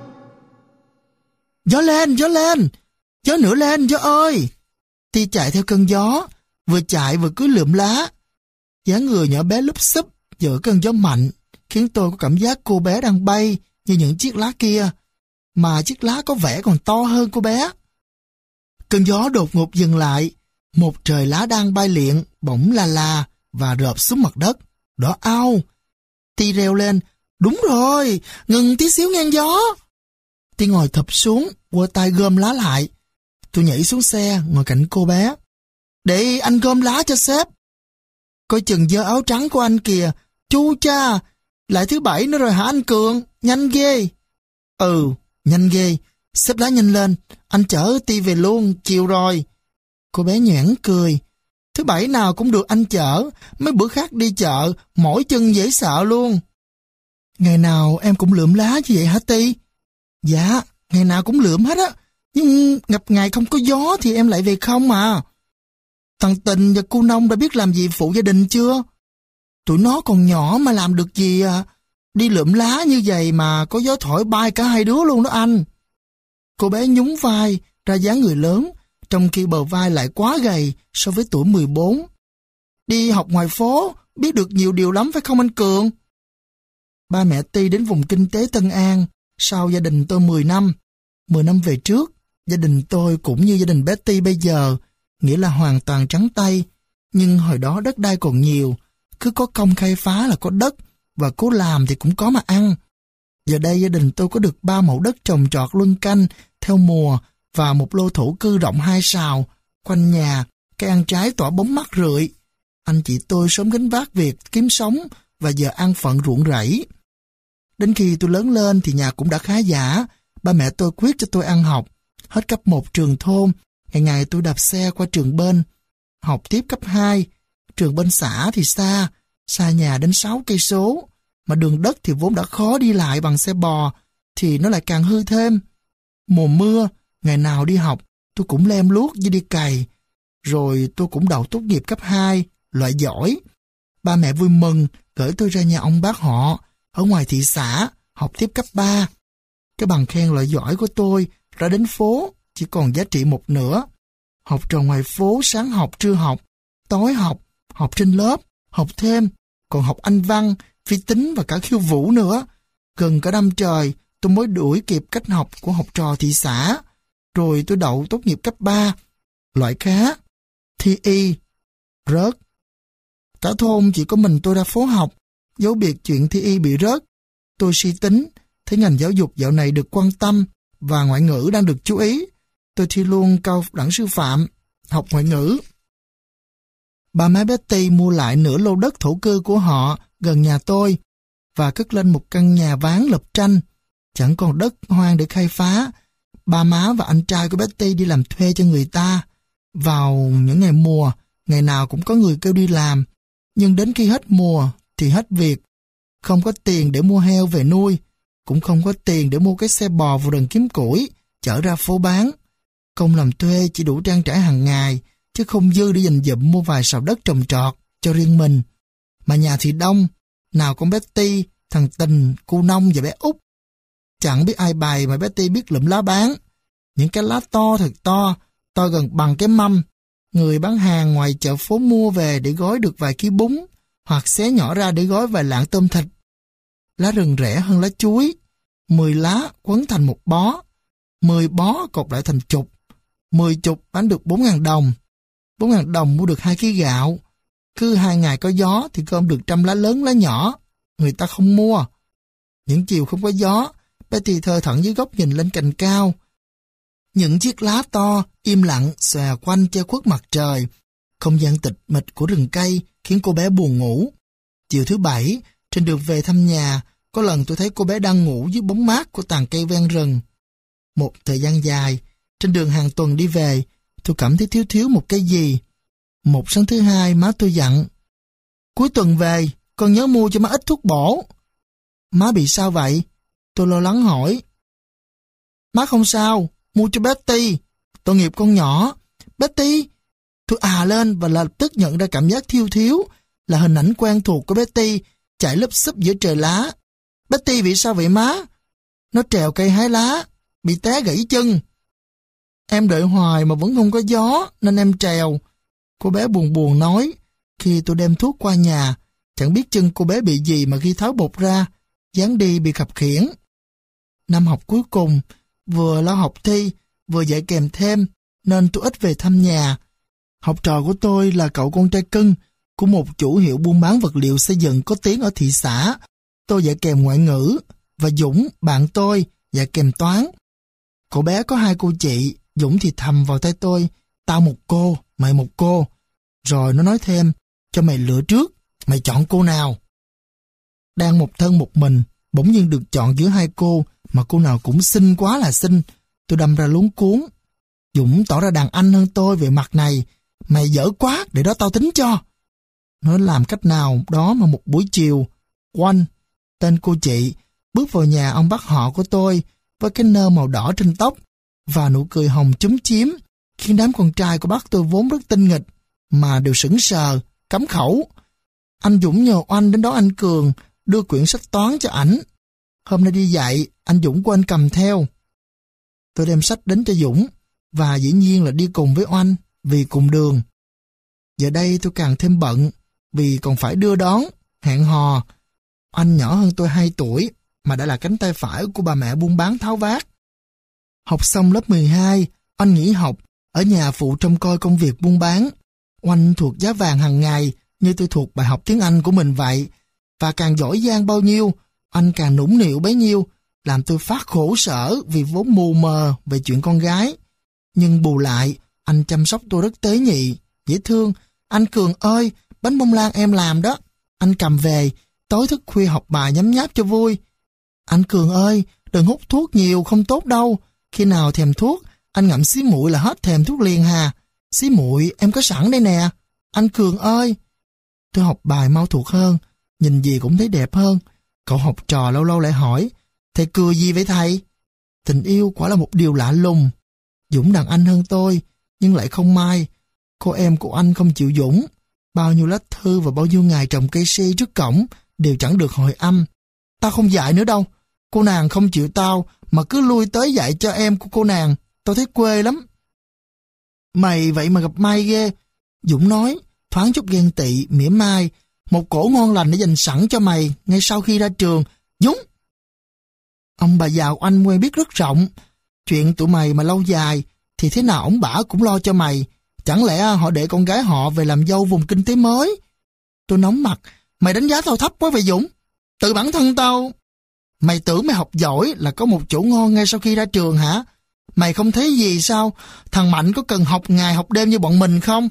Gió lên, gió lên! Gió nữa lên, gió ơi! Ti chạy theo cơn gió, vừa chạy vừa cứ lượm lá. Dáng người nhỏ bé lúp xúp giữa cơn gió mạnh, khiến tôi có cảm giác cô bé đang bay như những chiếc lá kia, mà chiếc lá có vẻ còn to hơn cô bé. Cơn gió đột ngột dừng lại, một trời lá đang bay liệng, bỗng la la và rợp xuống mặt đất. Đỏ ao! Ti reo lên, đúng rồi, ngừng tí xíu ngang gió. Ti ngồi thụp xuống, quơ tay gom lá lại. Tôi nhảy xuống xe, ngồi cạnh cô bé. Để anh gom lá cho sếp. Coi chừng dơ áo trắng của anh kìa, chu cha, lại thứ bảy nữa rồi hả anh Cường, nhanh ghê. Ừ, nhanh ghê, xếp lá nhanh lên, anh chở Ti về luôn, chiều rồi. Cô bé nhoẻn cười. Thứ bảy nào cũng được anh chở, mấy bữa khác đi chợ, mỏi chân dễ sợ luôn. Ngày nào em cũng lượm lá như vậy hả Ti? Dạ, ngày nào cũng lượm hết á, nhưng ngập ngày không có gió thì em lại về không à. Thằng Tình và cô Nông đã biết làm gì phụ gia đình chưa? Tụi nó còn nhỏ mà làm được gì à? Đi lượm lá như vậy mà có gió thổi bay cả hai đứa luôn đó anh. Cô bé nhún vai ra dáng người lớn, trong khi bờ vai lại quá gầy so với tuổi mười bốn. Đi học ngoài phố, biết được nhiều điều lắm phải không anh Cường? Ba mẹ Ti đến vùng kinh tế Tân An, sau gia đình tôi mười năm. mười năm về trước, gia đình tôi cũng như gia đình bé Ti bây giờ, nghĩa là hoàn toàn trắng tay. Nhưng hồi đó đất đai còn nhiều, cứ có công khai phá là có đất, và cố làm thì cũng có mà ăn. Giờ đây gia đình tôi có được ba mẫu đất trồng trọt luân canh theo mùa và một lô thổ cư rộng hai sào, quanh nhà, cây ăn trái tỏa bóng mát rượi. Anh chị tôi sớm gánh vác việc kiếm sống và giờ ăn phận ruộng rẫy. Đến khi tôi lớn lên thì nhà cũng đã khá giả, ba mẹ tôi quyết cho tôi ăn học. Hết cấp một trường thôn, ngày ngày tôi đạp xe qua trường bên. Học tiếp cấp hai, trường bên xã thì xa, xa nhà đến sáu cây số, mà đường đất thì vốn đã khó đi lại bằng xe bò, thì nó lại càng hư thêm. Mùa mưa, ngày nào đi học, tôi cũng lem luốc như đi cày. Rồi tôi cũng đậu tốt nghiệp cấp hai, loại giỏi. Ba mẹ vui mừng, gửi tôi ra nhà ông bác họ, ở ngoài thị xã, học tiếp cấp ba. Cái bằng khen loại giỏi của tôi ra đến phố chỉ còn giá trị một nửa. Học trò ngoài phố sáng học trưa học, tối học, học trên lớp, học thêm, còn học Anh văn, vi tính và cả khiêu vũ nữa. Gần cả năm trời, tôi mới đuổi kịp cách học của học trò thị xã. Rồi tôi đậu tốt nghiệp cấp ba, loại khá, thi y, rớt. Cả thôn chỉ có mình tôi ra phố học, dấu biệt chuyện thi y bị rớt. Tôi suy tính, thấy ngành giáo dục dạo này được quan tâm và ngoại ngữ đang được chú ý. Tôi thi luôn cao đẳng sư phạm, học ngoại ngữ. Ba má Betty mua lại nửa lô đất thổ cư của họ gần nhà tôi và cất lên một căn nhà ván lợp tranh. Chẳng còn đất hoang để khai phá. Ba má và anh trai của Betty đi làm thuê cho người ta. Vào những ngày mùa, ngày nào cũng có người kêu đi làm. Nhưng đến khi hết mùa thì hết việc. Không có tiền để mua heo về nuôi, cũng không có tiền để mua cái xe bò vào rừng kiếm củi, chở ra phố bán. Công làm thuê chỉ đủ trang trải hàng ngày, chứ không dư để dành dụm mua vài sào đất trồng trọt cho riêng mình. Mà nhà thì đông, nào con Betty, thằng Tình, cô Nông và bé Út. Chẳng biết ai bày mà Betty biết lụm lá bán. Những cái lá to thật to, to gần bằng cái mâm. Người bán hàng ngoài chợ phố mua về để gói được vài ký bún, hoặc xé nhỏ ra để gói vài lạng tôm thịt. Lá rừng rẻ hơn lá chuối. Mười lá quấn thành một bó. Mười bó cột lại thành chục. Mười chục bán được bốn ngàn đồng. Bốn ngàn đồng mua được hai ký gạo. Cứ hai ngày có gió thì gom được trăm lá lớn lá nhỏ. Người ta không mua. Những chiều không có gió, Betty thơ thẩn dưới góc nhìn lên cành cao. Những chiếc lá to, im lặng, xòe quanh che khuất mặt trời. Không gian tịch mịch của rừng cây khiến cô bé buồn ngủ. Chiều thứ bảy, trên đường về thăm nhà, có lần tôi thấy cô bé đang ngủ dưới bóng mát của tàn cây ven rừng. Một thời gian dài, trên đường hàng tuần đi về, tôi cảm thấy thiếu thiếu một cái gì. Một sáng thứ hai, má tôi dặn: cuối tuần về, con nhớ mua cho má ít thuốc bổ. Má bị sao vậy? Tôi lo lắng hỏi. Má không sao, mua cho Betty, tội nghiệp con nhỏ. Betty! Tôi à lên và lập tức nhận ra cảm giác thiêu thiếu là hình ảnh quen thuộc của Betty chạy lúp xúp giữa trời lá. Betty bị sao vậy má? Nó trèo cây hái lá, bị té gãy chân. Em đợi hoài mà vẫn không có gió nên em trèo. Cô bé buồn buồn nói. Khi tôi đem thuốc qua nhà, chẳng biết chân cô bé bị gì mà khi tháo bột ra, dáng đi bị khập khiễng. Năm học cuối cùng, vừa lo học thi, vừa dạy kèm thêm, nên tôi ít về thăm nhà. Học trò của tôi là cậu con trai cưng của một chủ hiệu buôn bán vật liệu xây dựng có tiếng ở thị xã. Tôi dạy kèm ngoại ngữ, và Dũng, bạn tôi, dạy kèm toán. Cậu bé có hai cô chị, Dũng thì thầm vào tay tôi: tao một cô, mày một cô. Rồi nó nói thêm: cho mày lựa trước, mày chọn cô nào. Đang một thân một mình, bỗng nhiên được chọn giữa hai cô, mà cô nào cũng xinh quá là xinh. Tôi đâm ra luống cuống. Dũng tỏ ra đàn anh hơn tôi về mặt này. Mày dở quá, để đó tao tính cho. Nó làm cách nào đó mà một buổi chiều, Oanh, tên cô chị, bước vào nhà ông bác họ của tôi với cái nơ màu đỏ trên tóc và nụ cười hồng chúm chím, khiến đám con trai của bác tôi vốn rất tinh nghịch mà đều sững sờ, cấm khẩu. Anh Dũng nhờ Oanh đến đó anh Cường, đưa quyển sách toán cho ảnh. Hôm nay đi dạy, anh Dũng của anh cầm theo. Tôi đem sách đến cho Dũng, và dĩ nhiên là đi cùng với Oanh, vì cùng đường. Giờ đây tôi càng thêm bận, vì còn phải đưa đón, hẹn hò. Oanh nhỏ hơn tôi hai tuổi, mà đã là cánh tay phải của bà mẹ buôn bán tháo vát. Học xong lớp mười hai, Oanh nghỉ học, ở nhà phụ trông coi công việc buôn bán. Oanh thuộc giá vàng hàng ngày, như tôi thuộc bài học tiếng Anh của mình vậy. Và càng giỏi giang bao nhiêu, Oanh càng nũng nịu bấy nhiêu, làm tôi phát khổ sở vì vốn mù mờ về chuyện con gái. Nhưng bù lại, anh chăm sóc tôi rất tế nhị, dễ thương. Anh Cường ơi, bánh bông lan em làm đó. Anh cầm về, tối thức khuya học bài nhấm nháp cho vui. Anh Cường ơi, đừng hút thuốc nhiều, không tốt đâu. Khi nào thèm thuốc, anh ngậm xí muội là hết thèm thuốc liền hà. Xí muội em có sẵn đây nè. Anh Cường ơi. Tôi học bài mau thuộc hơn, nhìn gì cũng thấy đẹp hơn. Cậu học trò lâu lâu lại hỏi, thầy cười gì vậy thầy? Tình yêu quả là một điều lạ lùng. Dũng đàn anh hơn tôi, nhưng lại không may. Cô em của anh không chịu Dũng. Bao nhiêu lá thư và bao nhiêu ngày trồng cây si trước cổng đều chẳng được hồi âm. Tao không dạy nữa đâu. Cô nàng không chịu tao mà cứ lui tới dạy cho em của cô nàng. Tao thấy quê lắm. Mày vậy mà gặp may ghê. Dũng nói, thoáng chút ghen tị, mỉa mai. Một cổ ngon lành để dành sẵn cho mày ngay sau khi ra trường. Dũng! Ông bà già của anh quen biết rất rộng. Chuyện tụi mày mà lâu dài thì thế nào ổng bả cũng lo cho mày. Chẳng lẽ họ để con gái họ về làm dâu vùng kinh tế mới? Tôi nóng mặt. Mày đánh giá tao thấp quá vậy Dũng. Tự bản thân tao. Mày tưởng mày học giỏi là có một chỗ ngon ngay sau khi ra trường hả? Mày không thấy gì sao? Thằng Mạnh có cần học ngày học đêm như bọn mình không?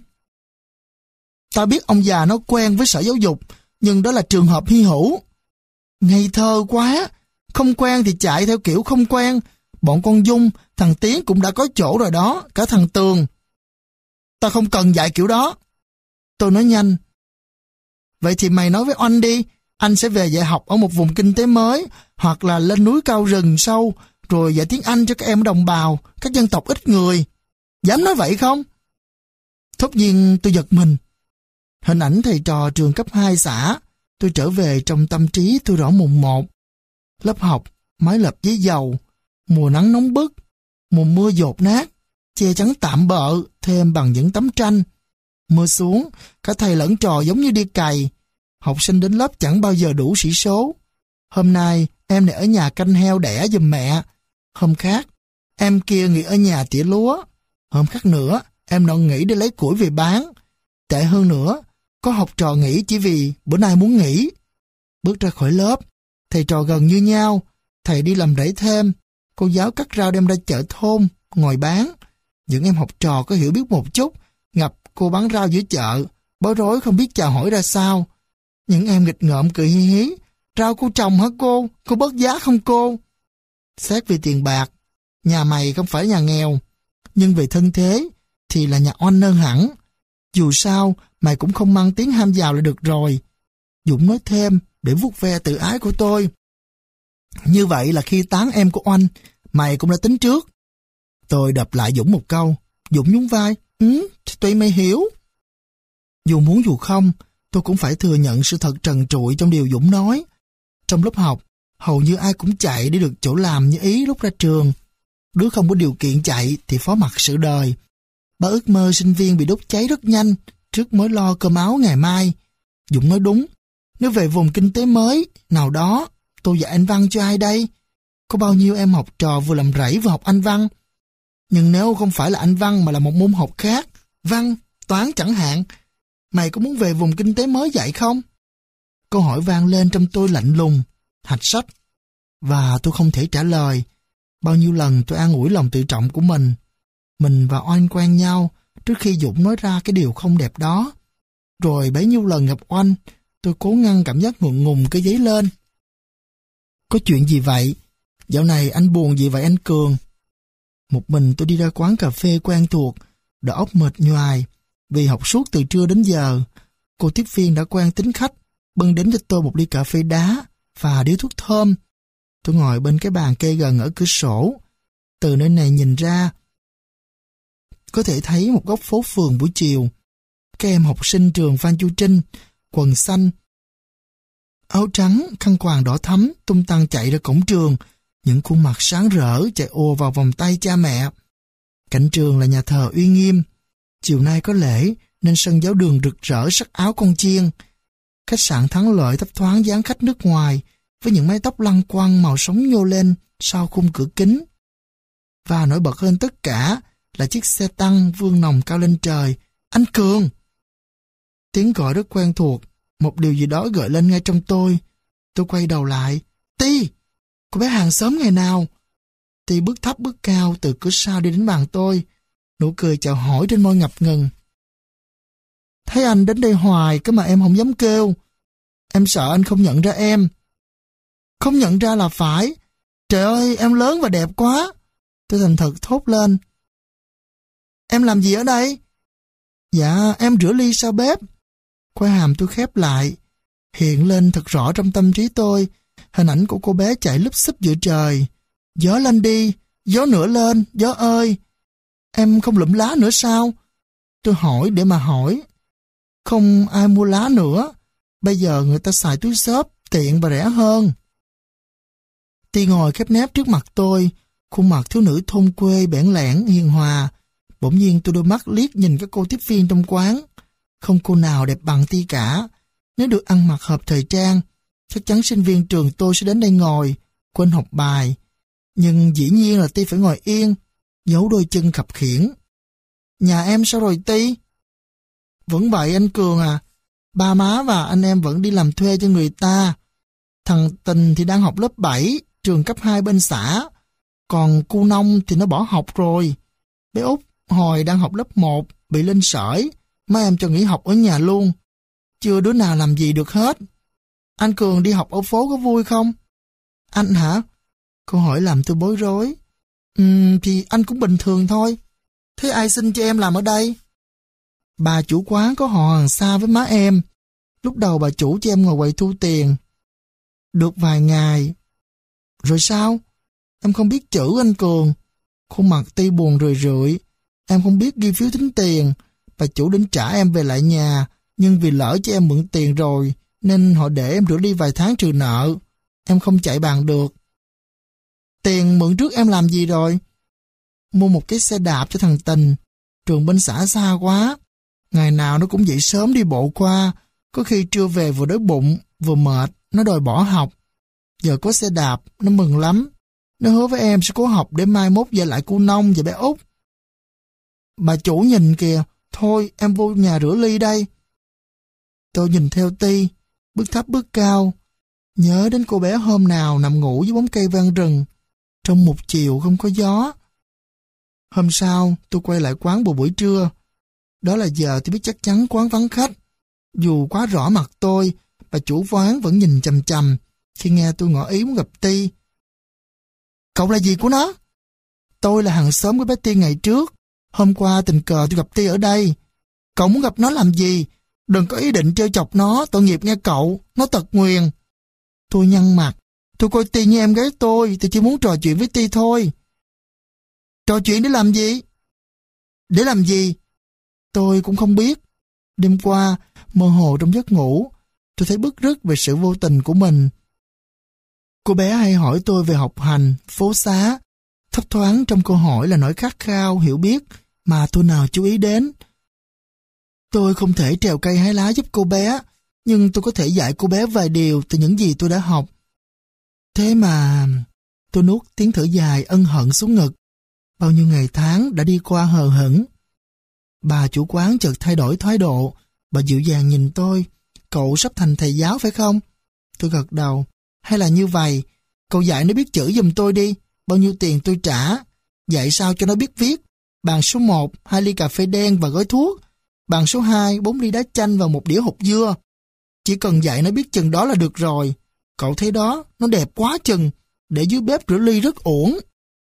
Tao biết ông già nó quen với sở giáo dục, nhưng đó là trường hợp hy hữu. Ngây thơ quá. Không quen thì chạy theo kiểu không quen. Bọn con Dung, thằng Tiến cũng đã có chỗ rồi đó, cả thằng Tường. Tao không cần dạy kiểu đó. Tôi nói nhanh. Vậy thì mày nói với Oanh đi, anh sẽ về dạy học ở một vùng kinh tế mới, hoặc là lên núi cao rừng sâu, rồi dạy tiếng Anh cho các em đồng bào, các dân tộc ít người. Dám nói vậy không? Thốt nhiên tôi giật mình. Hình ảnh thầy trò trường cấp hai xã, tôi trở về trong tâm trí tôi rõ mồn một. Lớp học, mái lợp giấy dầu, mùa nắng nóng bức, mùa mưa dột nát, che chắn tạm bợ thêm bằng những tấm tranh. Mưa xuống, cả thầy lẫn trò giống như đi cày. Học sinh đến lớp chẳng bao giờ đủ sĩ số. Hôm nay em này ở nhà canh heo đẻ giùm mẹ. Hôm khác, em kia nghỉ ở nhà tỉa lúa. Hôm khác nữa, em nọ nghỉ để lấy củi về bán. Tệ hơn nữa, có học trò nghỉ chỉ vì bữa nay muốn nghỉ. Bước ra khỏi lớp, thầy trò gần như nhau. Thầy đi làm rẫy thêm, cô giáo cắt rau đem ra chợ thôn, ngồi bán. Những em học trò có hiểu biết một chút, gặp cô bán rau giữa chợ, bối rối không biết chào hỏi ra sao. Những em nghịch ngợm cười hí hí. Rau cô trồng hả cô? Cô bớt giá không cô? Xét về tiền bạc, nhà mày không phải nhà nghèo, nhưng về thân thế thì là nhà oanh hơn hẳn. Dù sao, mày cũng không mang tiếng ham giàu là được rồi. Dũng nói thêm để vuốt ve tự ái của tôi. Như vậy là khi tán em của oanh, mày cũng đã tính trước. Tôi đập lại Dũng một câu. Dũng nhún vai. Ừ, tùy mày hiểu. Dù muốn dù không, tôi cũng phải thừa nhận sự thật trần trụi trong điều Dũng nói. Trong lớp học, hầu như ai cũng chạy để được chỗ làm như ý lúc ra trường. Đứa không có điều kiện chạy thì phó mặc sự đời. Ba ước mơ sinh viên bị đốt cháy rất nhanh trước mới lo cơm áo ngày mai. Dũng nói đúng. Nếu về vùng kinh tế mới nào đó, tôi dạy Anh văn cho ai đây? Có bao nhiêu em học trò vừa làm rẫy vừa học Anh văn? Nhưng nếu không phải là Anh văn mà là một môn học khác, văn, toán chẳng hạn, mày có muốn về vùng kinh tế mới dạy không? Câu hỏi vang lên trong tôi lạnh lùng, hạch sách. Và tôi không thể trả lời. Bao nhiêu lần tôi an ủi lòng tự trọng của mình. Mình và Oanh quen nhau trước khi Dũng nói ra cái điều không đẹp đó. Rồi bấy nhiêu lần gặp Oanh, tôi cố ngăn cảm giác ngượng ngùng cái giấy lên. Có chuyện gì vậy? Dạo này anh buồn gì vậy anh Cường? Một mình tôi đi ra quán cà phê quen thuộc, đầu óc mệt nhoài, vì học suốt từ trưa đến giờ. Cô tiếp viên đã quen tính khách, bưng đến cho tôi một ly cà phê đá và điếu thuốc thơm. Tôi ngồi bên cái bàn kê gần ở cửa sổ. Từ nơi này nhìn ra, có thể thấy một góc phố phường buổi chiều. Các em học sinh trường Phan Chu Trinh quần xanh, áo trắng, khăn quàng đỏ thắm, tung tăng chạy ra cổng trường, những khuôn mặt sáng rỡ chạy ùa vào vòng tay cha mẹ. Cạnh trường là nhà thờ uy nghiêm. Chiều nay có lễ nên sân giáo đường rực rỡ sắc áo con chiên. Khách sạn Thắng Lợi thấp thoáng dáng khách nước ngoài với những mái tóc lăng quăng màu sống nhô lên sau khung cửa kính. Và nổi bật hơn tất cả là chiếc xe tăng vương nòng cao lên trời. Anh Cường! Tiếng gọi rất quen thuộc, một điều gì đó gợi lên ngay trong tôi. Tôi quay đầu lại. Ti! Cô bé hàng xóm ngày nào? Ti bước thấp bước cao từ cửa sau đi đến bàn tôi. Nụ cười chào hỏi trên môi ngập ngừng. Thấy anh đến đây hoài cái mà em không dám kêu. Em sợ anh không nhận ra em. Không nhận ra là phải. Trời ơi, em lớn và đẹp quá. Tôi thành thật thốt lên. Em làm gì ở đây? Dạ, em rửa ly sau bếp. Quai hàm tôi khép lại. Hiện lên thật rõ trong tâm trí tôi hình ảnh của cô bé chạy lúp xúp giữa trời. Gió lên đi, gió nữa lên, gió ơi. Em không lụm lá nữa sao? Tôi hỏi để mà hỏi. Không ai mua lá nữa. Bây giờ người ta xài túi xốp, tiện và rẻ hơn. Ti ngồi khép nép trước mặt tôi, khuôn mặt thiếu nữ thôn quê bẽn lẽn hiền hòa. Bỗng nhiên tôi đôi mắt liếc nhìn các cô tiếp viên trong quán. Không cô nào đẹp bằng Ti cả. Nếu được ăn mặc hợp thời trang, chắc chắn sinh viên trường tôi sẽ đến đây ngồi, quên học bài. Nhưng dĩ nhiên là Ti phải ngồi yên, giấu đôi chân khập khiễng. Nhà em sao rồi Ti? Vẫn vậy anh Cường à. Ba má và anh em vẫn đi làm thuê cho người ta. Thằng Tình thì đang học lớp bảy, trường cấp hai bên xã. Còn cu Nông thì nó bỏ học rồi. Bé Út hồi đang học lớp một, bị lên sởi. Mấy em cho nghỉ học ở nhà luôn. Chưa đứa nào làm gì được hết. Anh Cường đi học ở phố có vui không? Anh hả? Câu hỏi làm tôi bối rối. Ừm, thì anh cũng bình thường thôi. Thế ai xin cho em làm ở đây? Bà chủ quán có họ hàng xa với má em. Lúc đầu bà chủ cho em ngồi quầy thu tiền. Được vài ngày. Rồi sao? Em không biết chữ anh Cường. Khuôn mặt Ti buồn rười rượi. Em không biết ghi phiếu tính tiền. Bà chủ định trả em về lại nhà, nhưng vì lỡ cho em mượn tiền rồi, nên họ để em rửa đi vài tháng trừ nợ. Em không chạy bàn được. Tiền mượn trước em làm gì rồi? Mua một cái xe đạp cho thằng Tình. Trường bên xã xa quá. Ngày nào nó cũng dậy sớm đi bộ qua. Có khi trưa về vừa đói bụng, vừa mệt, nó đòi bỏ học. Giờ có xe đạp, nó mừng lắm. Nó hứa với em sẽ cố học để mai mốt về lại cu Nông và bé Út. Bà chủ nhìn kìa. Thôi em vô nhà rửa ly đây. Tôi nhìn theo Ti, bước thấp bước cao. Nhớ đến cô bé hôm nào nằm ngủ dưới bóng cây ven rừng. Trong một chiều không có gió. Hôm sau tôi quay lại quán vào buổi trưa. Đó là giờ tôi biết chắc chắn quán vắng khách. Dù quá rõ mặt tôi, bà chủ quán vẫn nhìn chằm chằm khi nghe tôi ngỏ ý muốn gặp Ti. Cậu là gì của nó? Tôi là hàng xóm của bé Ti ngày trước. Hôm qua tình cờ tôi gặp Ti ở đây. Cậu muốn gặp nó làm gì? Đừng có ý định trêu chọc nó, tội nghiệp nghe cậu. Nó tật nguyền. Tôi nhăn mặt. Tôi coi Ti như em gái tôi, tôi chỉ muốn trò chuyện với Ti thôi. Trò chuyện để làm gì? Để làm gì? Tôi cũng không biết. Đêm qua, mơ hồ trong giấc ngủ, tôi thấy bứt rứt về sự vô tình của mình. Cô bé hay hỏi tôi về học hành, phố xá. Thấp thoáng trong câu hỏi là nỗi khát khao, hiểu biết mà tôi nào chú ý đến. Tôi không thể trèo cây hái lá giúp cô bé, nhưng tôi có thể dạy cô bé vài điều từ những gì tôi đã học. Thế mà... Tôi nuốt tiếng thở dài ân hận xuống ngực. Bao nhiêu ngày tháng đã đi qua hờ hững. Bà chủ quán chợt thay đổi thái độ. Bà dịu dàng nhìn tôi. Cậu sắp thành thầy giáo phải không? Tôi gật đầu. Hay là như vậy, cậu dạy nó biết chữ giùm tôi đi. Bao nhiêu tiền tôi trả. Dạy sao cho nó biết viết. Bàn số một, hai ly cà phê đen và gói thuốc. Bàn số hai, bốn ly đá chanh và một đĩa hột dưa. Chỉ cần dạy nó biết chừng đó là được rồi. Cậu thấy đó, nó đẹp quá chừng. Để dưới bếp rửa ly rất ổn.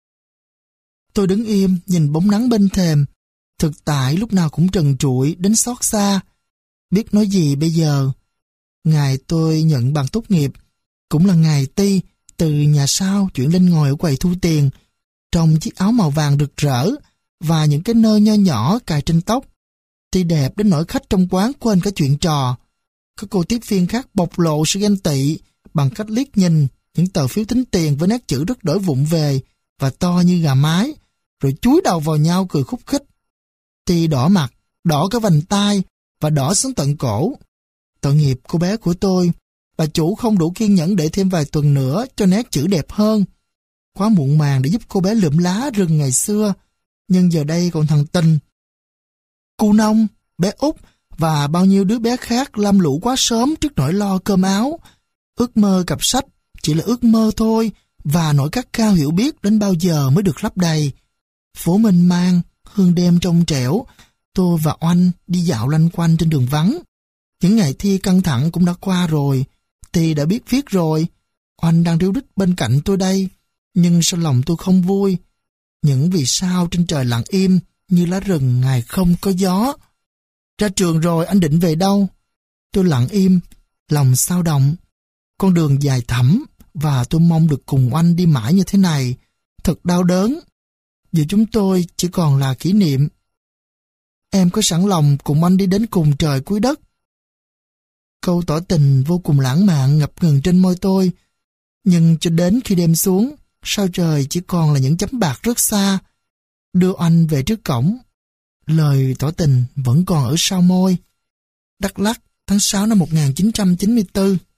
Tôi đứng im, nhìn bóng nắng bên thềm. Thực tại lúc nào cũng trần trụi, đến xót xa. Biết nói gì bây giờ? Ngày tôi nhận bằng tốt nghiệp, cũng là ngày Ti từ nhà sau chuyển lên ngồi ở quầy thu tiền, trong chiếc áo màu vàng rực rỡ và những cái nơ nho nhỏ cài trên tóc. Ti đẹp đến nỗi khách trong quán quên cả chuyện trò. Các cô tiếp viên khác bộc lộ sự ganh tị bằng cách liếc nhìn những tờ phiếu tính tiền với nét chữ rất đỗi vụng về và to như gà mái, rồi chúi đầu vào nhau cười khúc khích. Ti đỏ mặt, đỏ cả vành tai và đỏ xuống tận cổ. Tội nghiệp cô bé của tôi, bà chủ không đủ kiên nhẫn để thêm vài tuần nữa cho nét chữ đẹp hơn. Quá muộn màng để giúp cô bé lượm lá rừng ngày xưa, nhưng giờ đây còn thằng Tình, cu Nông, bé Út và bao nhiêu đứa bé khác lam lũ quá sớm trước nỗi lo cơm áo. Ước mơ cặp sách chỉ là ước mơ thôi, và nỗi khát khao hiểu biết đến bao giờ mới được lấp đầy. Phố mênh mang, hương đêm trong trẻo, tôi và Oanh đi dạo lanh quanh trên đường vắng. Những ngày thi căng thẳng cũng đã qua rồi, thì đã biết viết rồi. Oanh đang ríu rít bên cạnh tôi đây, nhưng sao lòng tôi không vui. Những vì sao trên trời lặng im như lá rừng ngày không có gió. Ra trường rồi anh định về đâu? Tôi lặng im, lòng xao động. Con đường dài thẳm và tôi mong được cùng Oanh đi mãi như thế này. Thật đau đớn. Giờ chúng tôi chỉ còn là kỷ niệm. Em có sẵn lòng cùng anh đi đến cùng trời cuối đất? Câu tỏ tình vô cùng lãng mạn ngập ngừng trên môi tôi. Nhưng cho đến khi đêm xuống, sao trời chỉ còn là những chấm bạc rất xa. Đưa anh về trước cổng. Lời tỏ tình vẫn còn ở sau môi. Đắk Lắk, tháng sáu năm một nghìn chín trăm chín mươi tư.